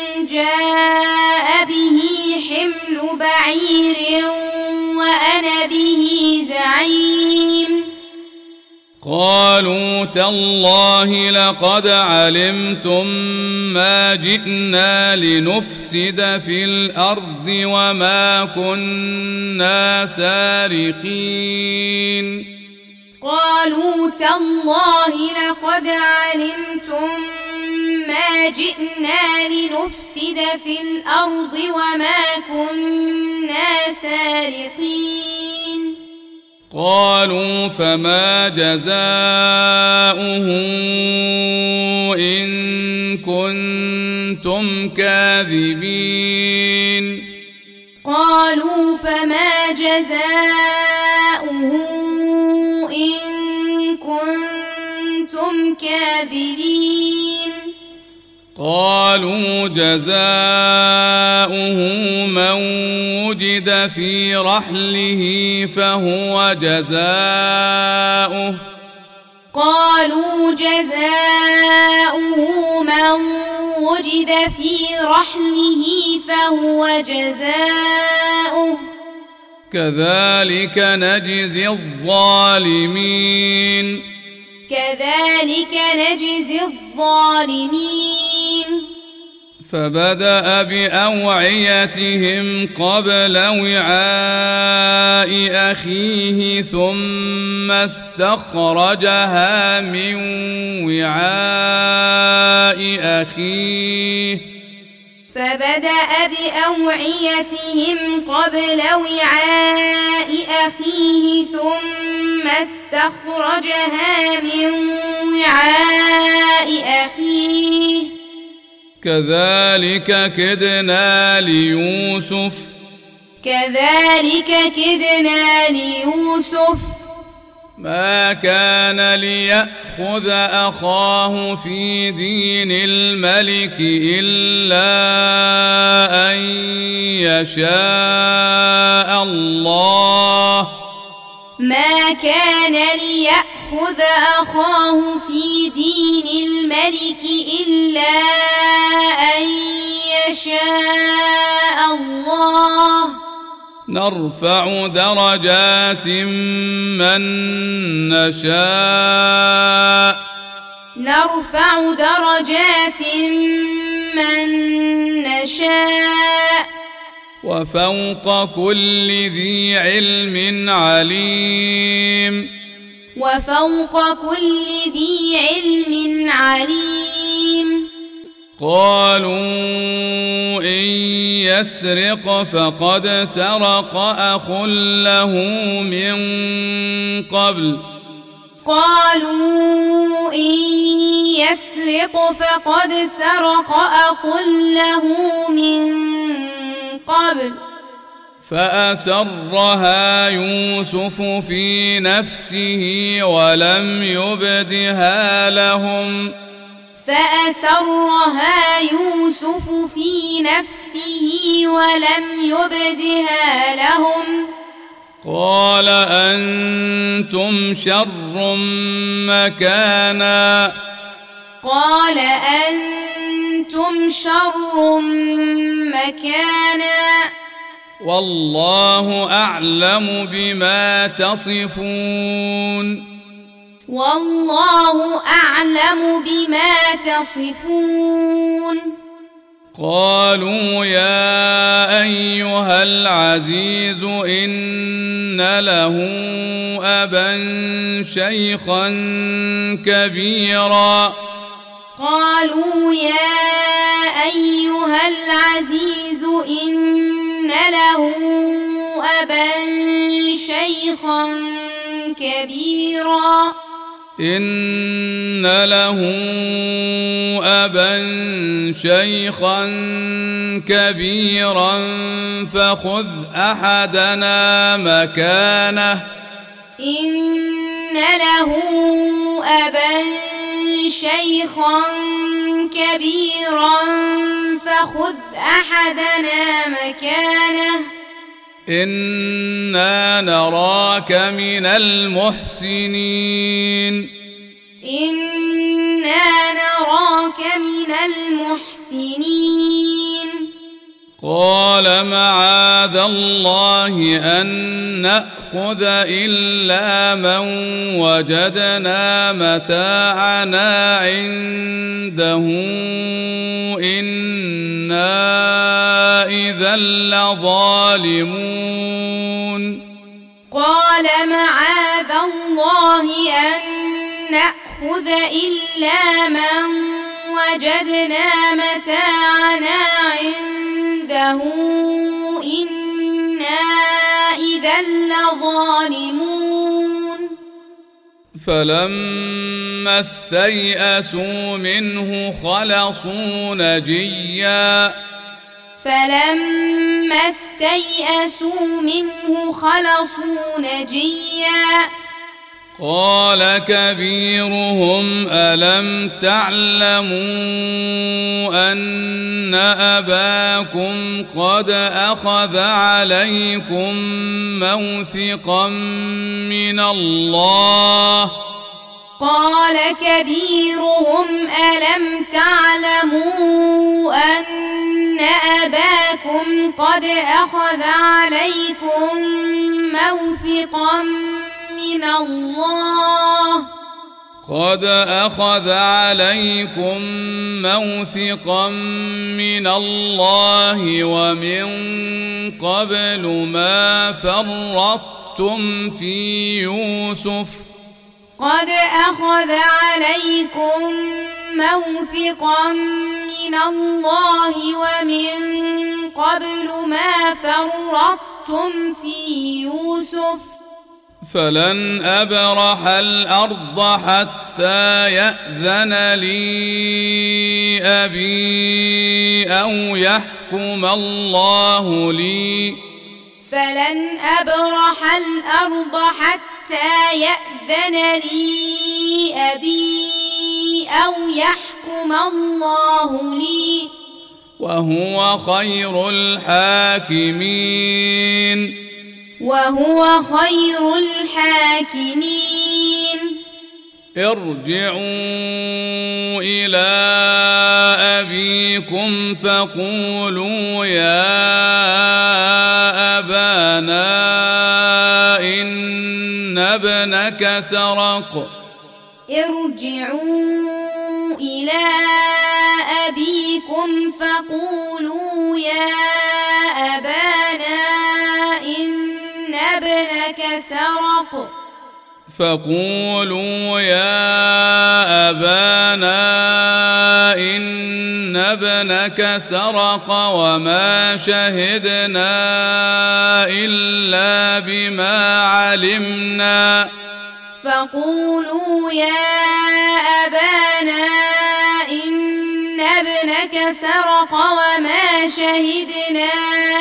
جاء به حمل بعير وأنا به زعيم قالوا تالله لقد علمتم ما جئنا لنفسد في الأرض وما كنا سارقين قالوا تالله لقد علمتم ما جئنا لنفسد في الأرض وما كنا سارقين قالوا فما جزاؤه إن كنتم كاذبين قالوا فما جزاؤه إن كنتم كاذبين قالوا جزاؤه من وجد في رحله فهو جزاؤه قالوا جزاؤه من وجد في رحله فهو جزاؤه كذلك نجزي الظالمين كذلك نجزي الظالمين فبدأ بأوعيتهم قبل وعاء أخيه ثم استخرجها من وعاء أخيه فبدأ بأوعيتهم قبل وعاء أخيه ثم استخرجها من وعاء أخيه كذلك كدنا ليوسف كذلك كدنا ليوسف ما كان ليأخذ أخاه في دين الملك إلا أن يشاء الله ما كان ليأخذ أخاه في دين الملك إلا أن يشاء الله نرفع درجات من نشاء نرفع درجات من نشاء وفوق كل ذي علم عليم وفوق كل ذي علم عليم قالوا إن يسرق فقد سرق أخ له من قبل قالوا إن يسرق فقد سرق أخ له من قبل فأسرها يوسف في نفسه ولم يبدها لهم فأسرها يوسف في نفسه ولم يبدها لهم قال أنتم شر مكانا قال أنتم شر مكانا والله أعلم بما تصفون والله أعلم بما تصفون قالوا يا أيها العزيز إن له أبا شيخا كبيرا قالوا يا أيها العزيز إن له أبا شيخا كبيرا إن له أبا شيخا كبيرا فخذ أحدنا مكانه إن له أبا شيخا كبيرا فخذ أحدنا مكانه إنا نراك من المحسنين إنا نراك من المحسنين قال معاذ الله أن نأخذ إلا من وجدنا متاعنا عنده إنا إذا لظالمون قال معاذ الله أن نأخذ إلا من وجدنا متاعنا عنده إنا إذا لظالمون فلما استيئسوا منه خلصوا نجيا فلما استيئسوا منه خلصوا نجيا قال كبيرهم ألم تعلموا أن أباكم قد أخذ عليكم موثقا من الله قال كبيرهم ألم تعلموا أن أباكم قد أخذ عليكم موثقا من الله قد أخذ عليكم موثقا من الله ومن قبل ما فرطتم في يوسف قد أخذ عليكم موثقا من الله ومن قبل ما فرطتم في يوسف فلن أبرح الأرض حتى يأذن لي أبي أو يحكم الله لي فلن أبرح الأرض حتى يأذن لي أبي أو يحكم الله لي وهو خير الحاكمين وهو خير الحاكمين ارجعوا إلى أبيكم فقولوا يا أبانا إن ابنك سرق ارجعوا إلى أبيكم فقولوا يا أبانا إن ابنك سرق فقولوا يا أبانا إن ابنك سرق وما شهدنا إلا بما علمنا فقولوا يا أبانا إن ابنك سرق وما شهدنا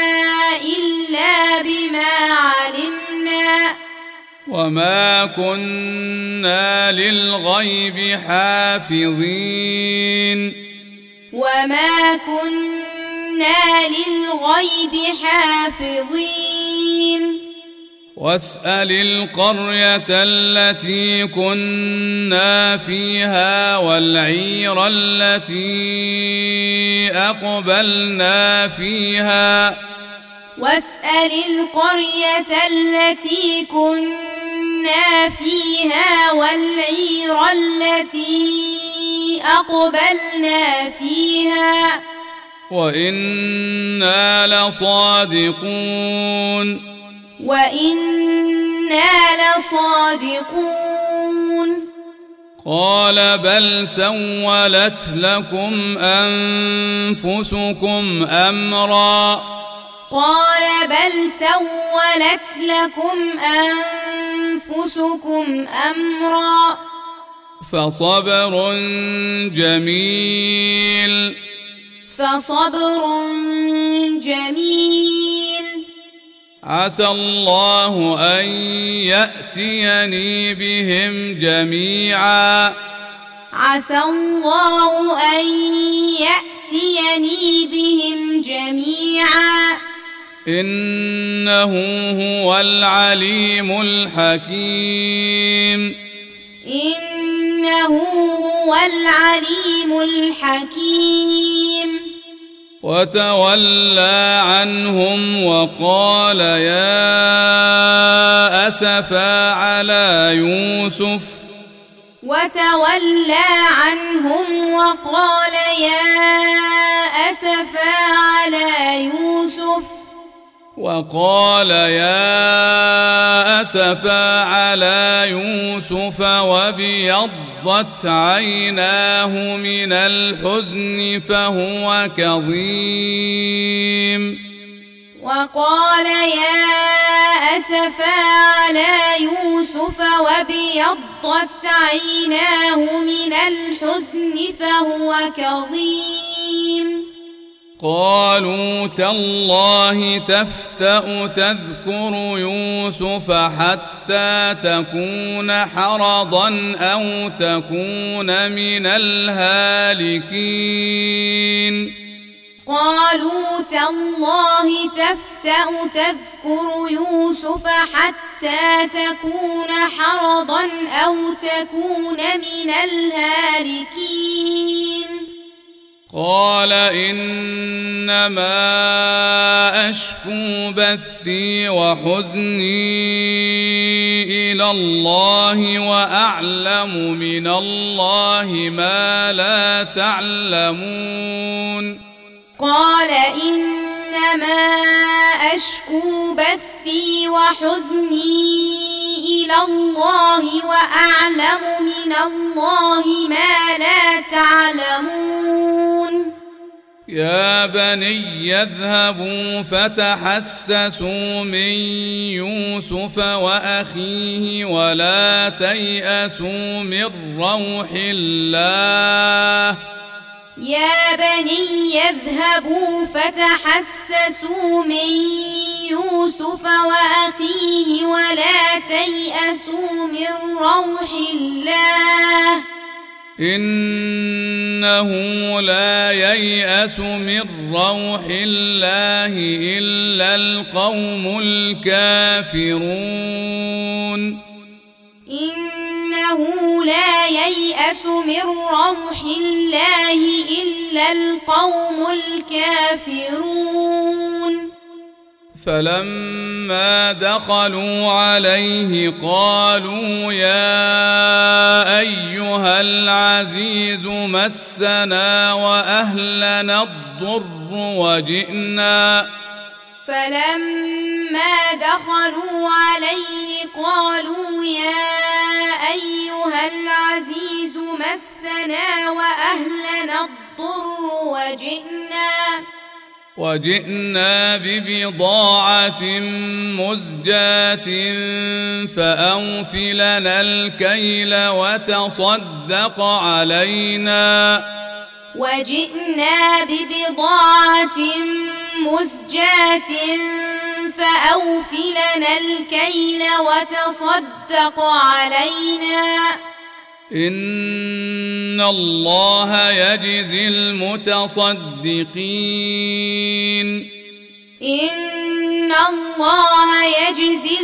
إلا بما علمنا وما كنا للغيب حافظين وما كنا للغيب حافظين واسأل القرية التي كنا فيها والعير التي أقبلنا فيها واسأل القرية التي كنا فيها والعير التي أقبلنا فيها وإنا لصادقون وإنا لصادقون قال بل سولت لكم أنفسكم أمرا قال بل سولت لكم أنفسكم أمرا فصبر جميل فصبر جميل عسى الله أن يأتيني بهم جميعا عسى الله أن يأتيني بهم جميعا إنه هو العليم الحكيم إنه هو العليم الحكيم وتولى عنهم وقال يا أسفا على يوسف وتولى عنهم وقال يا أسفا على يوسف وقال يا أسفا على يوسف وابيضت عيناه من الحزن فهو كظيم وقال يا أسفا على يوسف وابيضت عيناه من الحزن فهو كظيم قالوا تالله تفتأ تذكر يوسف حتى تكون حرضا أو تكون من الهالكين قالوا تالله تفتأ تذكر يوسف حتى تكون حرضا أو تكون من الهالكين قال إنما أشكو بثي وحزني إلى الله وأعلم من الله ما لا تعلمون قال إنما أشكو بثي وحزني إلى الله وأعلم من الله ما لا تعلمون يا بني اذهبوا فتحسسوا من يوسف وأخيه ولا تيأسوا من روح الله يا بني اذهبوا فتحسسوا من يوسف وأخيه ولا تيأسوا من روح الله إنه لا ييأس من روح الله إلا القوم الكافرون إنه لا ييأس من روح الله إلا القوم الكافرون فلما دخلوا عليه قالوا يا أيها العزيز مسنا وأهلنا الضر وجئنا فلما دخلوا عليه قالوا يا أيها العزيز مسنا وأهلنا الضر وجئنا وجئنا ببضاعة مزجاة فأوف لنا الكيل وتصدق علينا وجئنا ببضاعة مزجاة فأوف لنا الكيل وتصدق علينا إن الله يجزي المتصدقين إن الله يجزي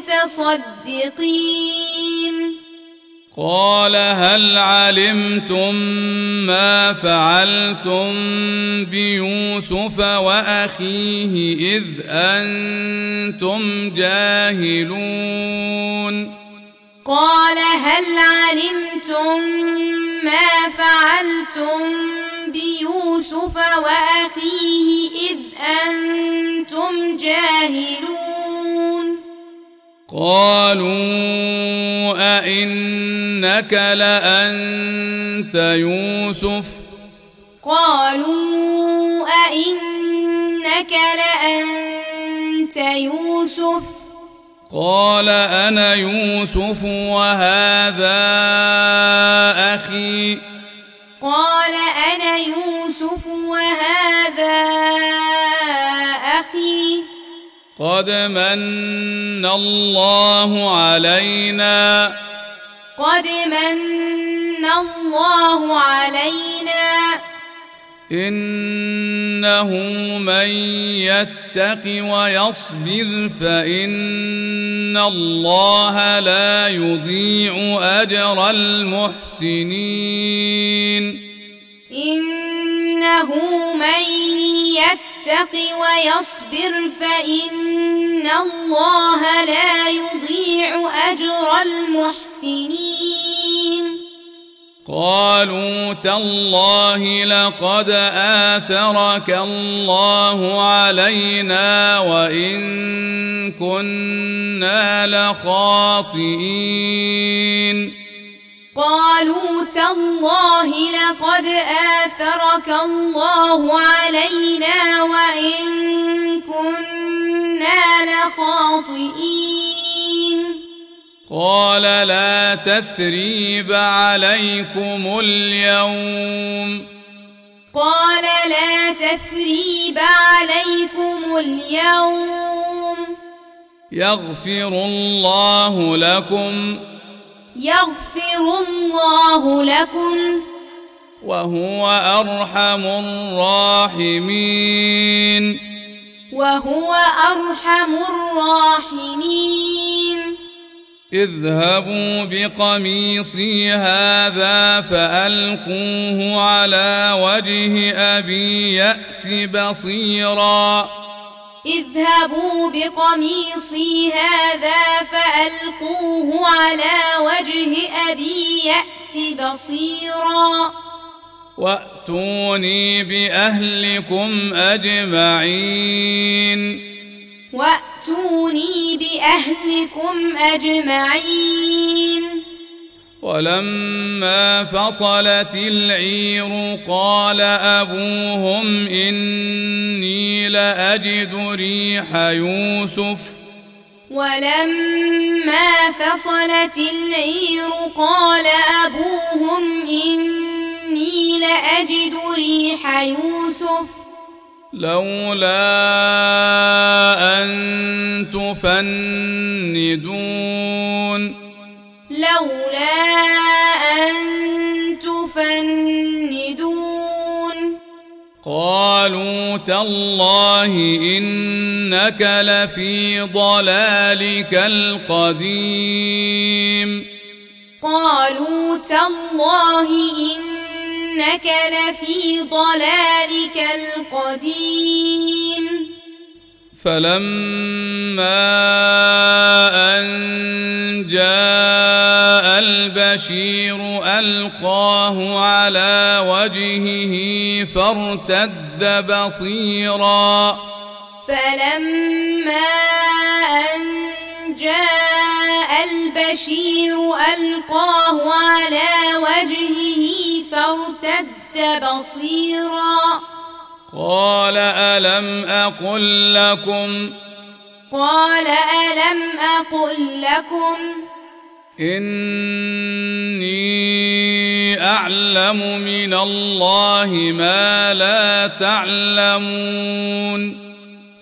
المتصدقين قال هل علمتم ما فعلتم بيوسف وأخيه إذ أنتم جاهلون قال هل علمتم ما فعلتم بيوسف وأخيه إذ أنتم جاهلون قالوا أئنك لأنت يوسف قالوا أئنك لأنت يوسف قال أنا يوسف وهذا أخي قال أنا يوسف وهذا أخي قد من الله علينا قد من الله علينا إنه من يتق ويصبر فإن الله لا يضيع أجر المحسنين إنه من يتق ويصبر فإن الله لا يضيع أجر المحسنين قالوا تالله لقد آثرك الله علينا وإن كنا لخاطئين قالوا تالله لقد آثرك الله علينا وإن كنا لخاطئين قال لا تثريب عليكم اليوم قال لا تثريب عليكم اليوم يغفر الله لكم يغفر الله لكم وهو أرحم الراحمين وهو أرحم الراحمين اذهبوا بقميصي هذا فألقوه على وجه أبي يأت بصيرا اذهبوا بقميصي هذا فألقوه على وجه أبي يأت بصيرا وأتوني بأهلكم أجمعين وأتوني بأهلكم أجمعين ولما فصلت العير قال أبوهم إني لأجد ريح يوسف ولما فصلت العير قال أبوهم إني لأجد ريح يوسف لولا أن تفندون لولا أن تفندون قالوا تالله إنك لفي ضلالك القديم قالوا تالله إنك لفي ضلالك القديم فلما أن جاء البشير ألقاه على وجهه فارتد بصيرا فلما أن جاء البشير ألقاه على وجهه فارتد بصيرا قال ألم أقل لكم قال ألم أقل لكم إني أعلم من الله ما لا تعلمون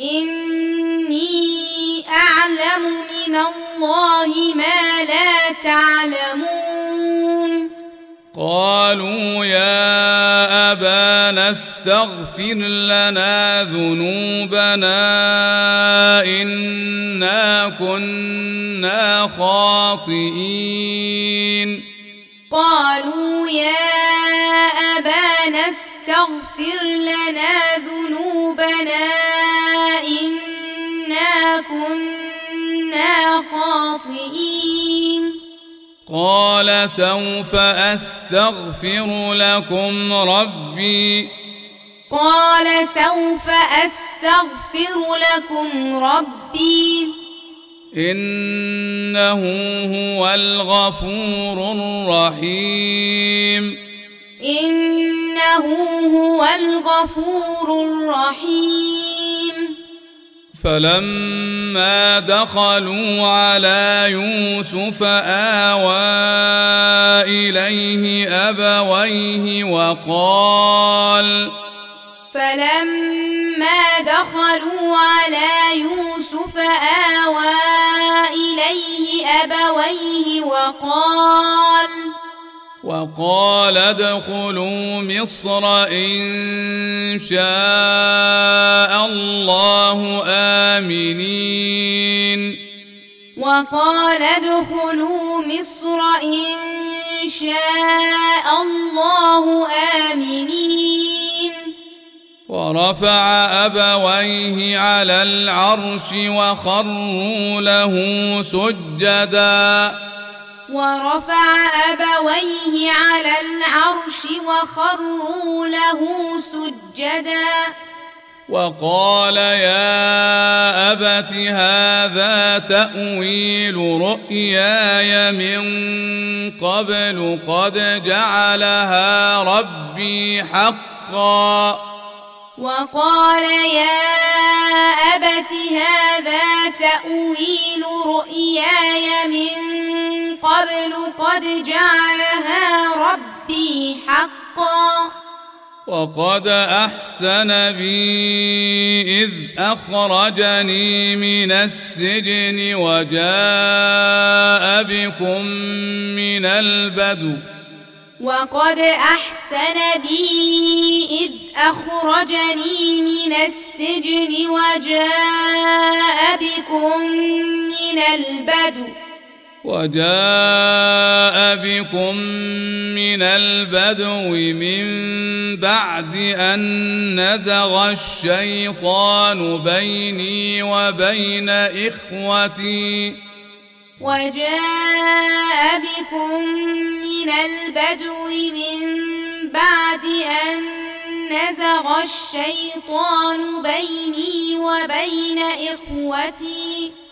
إني أعلم من الله ما لا تعلمون قالوا يا أبانا استغفر لنا ذنوبنا إنا كنا خاطئين قالوا يا أبانا استغفر لنا ذنوبنا إنا كنا خاطئين قال سوف أستغفر لكم ربي قال سوف أستغفر لكم ربي إنه هو الغفور الرحيم إنه هو الغفور الرحيم فلما دخلوا على يوسف آوى إليه أبويه وقال فلما دخلوا على يوسف آوى إليه أبويه وقال وقال ادخلوا مصر إن شاء الله آمنين وقال ادخلوا مصر إن شاء الله آمنين ورفع أبويه على العرش وخروا له سجدا ورفع أبويه على العرش وخروا له سجدا وقال يا أبت هذا تأويل رؤياي من قبل قد جعلها ربي حقا وقال يا أبت هذا تأويل رؤياي من قبل قد جعلها ربي حقا وقد أحسن بي إذ أخرجني من السجن وجاء بكم من البدو وقد أحسن بي إذ أخرجني من السجن وجاء بكم من البدو وجاء بكم من البدو من بعد أن نزغ الشيطان بيني وبين إخوتي وجاء بكم من البدو من بعد أن نزغ الشيطان بيني وبين إخوتي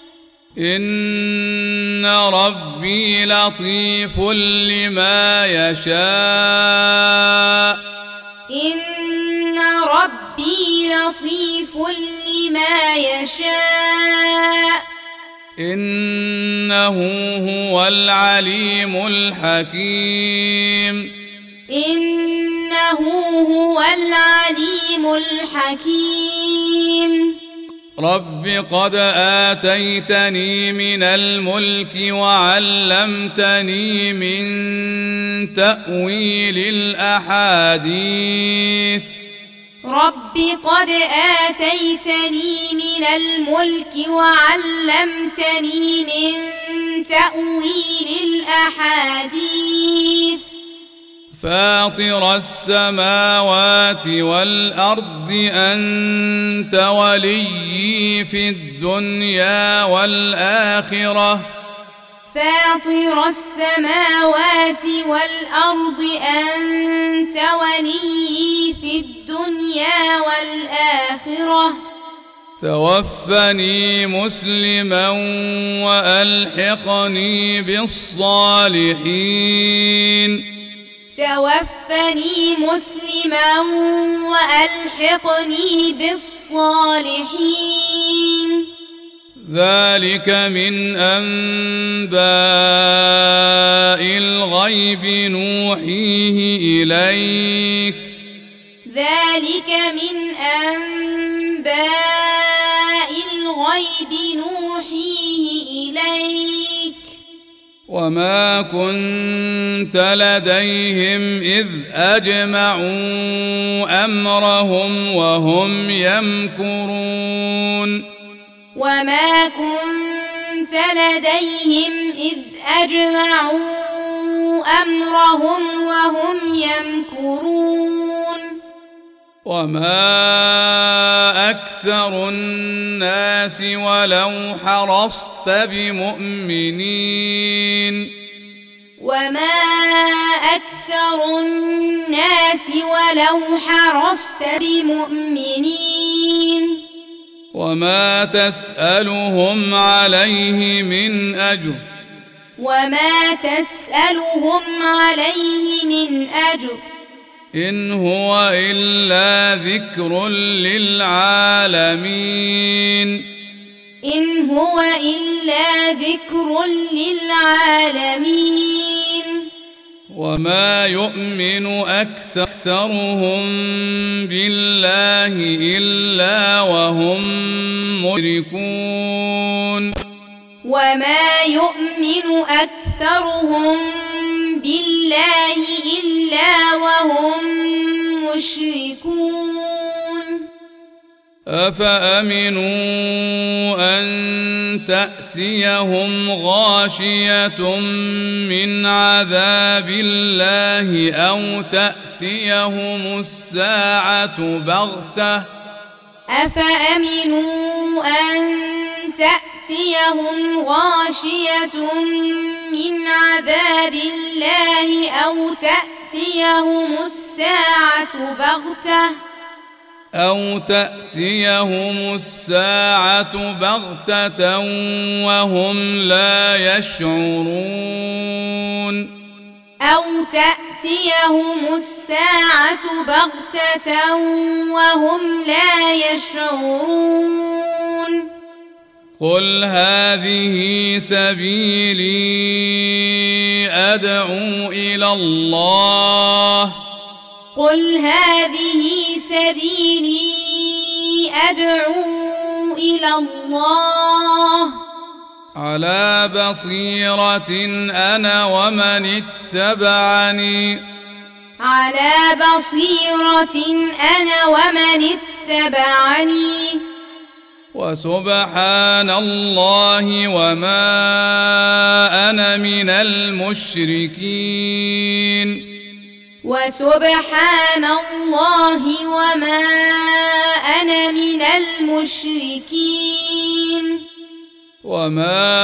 إن ربي لطيف لما يشاء إن ربي لطيف لما يشاء إنه هو العليم الحكيم إنه هو العليم الحكيم رب قد آتيتني من الملك وعلمتني من تأويل الأحاديث رب قد آتيتني من الملك وعلمتني من تأويل الأحاديث فاطر السماوات والأرض أنت وليي في الدنيا والآخرة فاطر السماوات والأرض أنت وليي في الدنيا والآخرة توفني مسلما وألحقني بالصالحين توفني مسلما وألحقني بالصالحين ذلك من أنباء الغيب نوحيه إليك ذلك من أنباء الغيب نوحيه إليك وما كنت لديهم إذ أجمعوا أمرهم وهم يمكرون وما كنت لديهم إذ أجمعوا أمرهم وهم يمكرون وما أكثر الناس ولو حرصت بمؤمنين وما أكثر الناس ولو حرصت بمؤمنين وما تسألهم عليه من أجر وما تسألهم عليه من أجر إن هو إلا ذكر للعالمين إن هو إلا ذكر للعالمين وما يؤمن أكثرهم بالله إلا وهم مشركون وما يؤمن أكثرهم بالله إلا وهم مشركون أفأمنوا أن تأتيهم غاشية من عذاب الله أو تأتيهم الساعة بغتة أفأمنوا أن تأتيهم غاشية من عذاب الله أو تأتيهم الساعة بغتة أو تأتيهم الساعة بغتة وهم لا يشعرون أو تأتيهم الساعة بغتة وهم لا يشعرون قل هذه سبيلي أدعو إلى الله قل هذه سبيلي أدعو إلى الله على بصيرة أنا ومن اتبعني على بصيرة أنا ومن اتبعني وسبحان الله وما أنا من المشركين وسبحان الله وما أنا من المشركين وما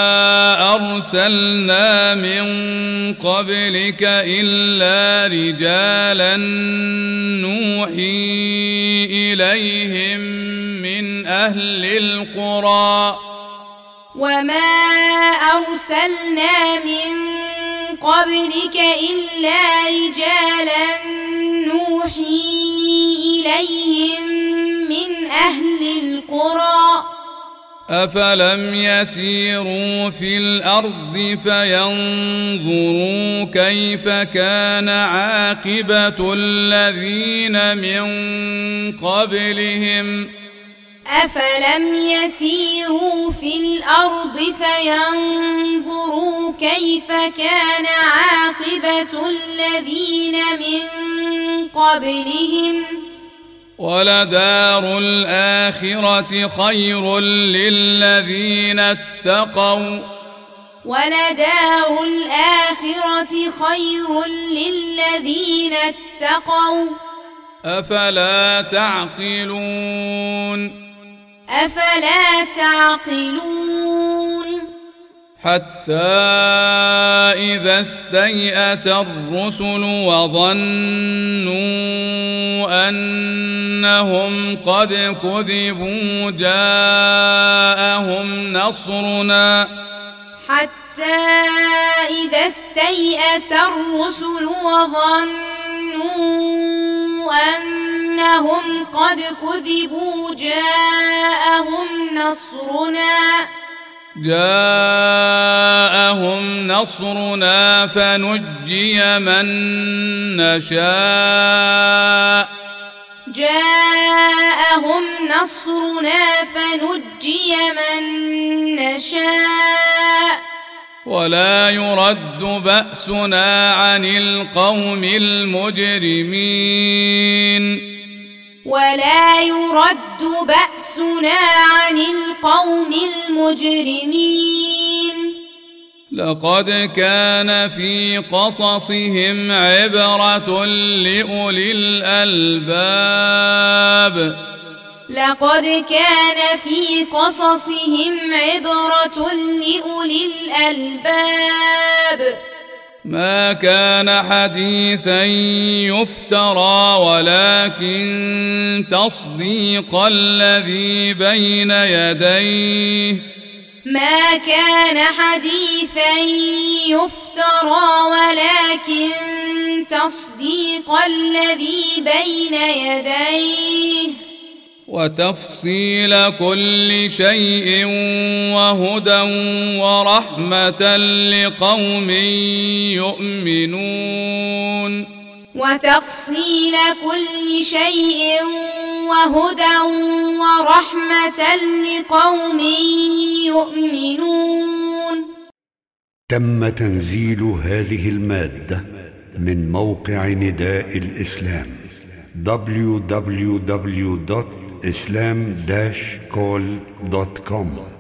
أرسلنا من قبلك إلا رجالا نوحي إليهم من أهل القرى وما أرسلنا من قبلك إلا رجالا نوحي إليهم من أهل القرى أفلم يسيروا في الأرض فينظروا كيف كان عاقبة الذين من قبلهم أفلم يسيروا في الأرض فينظروا كيف كان عاقبة الذين من قبلهم ولدار الآخرة خير للذين اتقوا ولدار الآخرة خير للذين اتقوا أفلا تعقلون أفلا تعقلون حتى إذا استيأس الرسل وظنوا أنهم قد كذبوا جاءهم نصرنا حتى إذا استيأس الرسل وظنوا أنهم قد كذبوا جاءهم نصرنا جاءهم نصرنا فنجي من نشاء جاءهم نصرنا فنجي من نشاء ولا يرد بأسنا عن القوم المجرمين ولا يرد بأسنا عن القوم المجرمين لقد كان في قصصهم عبرة لأولي الألباب لقد كان في قصصهم عبرة لأولي الألباب ما كان حديثا يفترى ولكن تصديق الذي بين يديه ما كان حديثا يفترى ولكن تصديق الذي بين يديه وتفصيل كل شيء وهدى ورحمة لقوم يؤمنون وتفصيل كل شيء وهدى ورحمة لقوم يؤمنون. تم تنزيل هذه المادة من موقع نداء الإسلام دبليو دبليو دبليو دوت إسلام داش كول دوت كوم.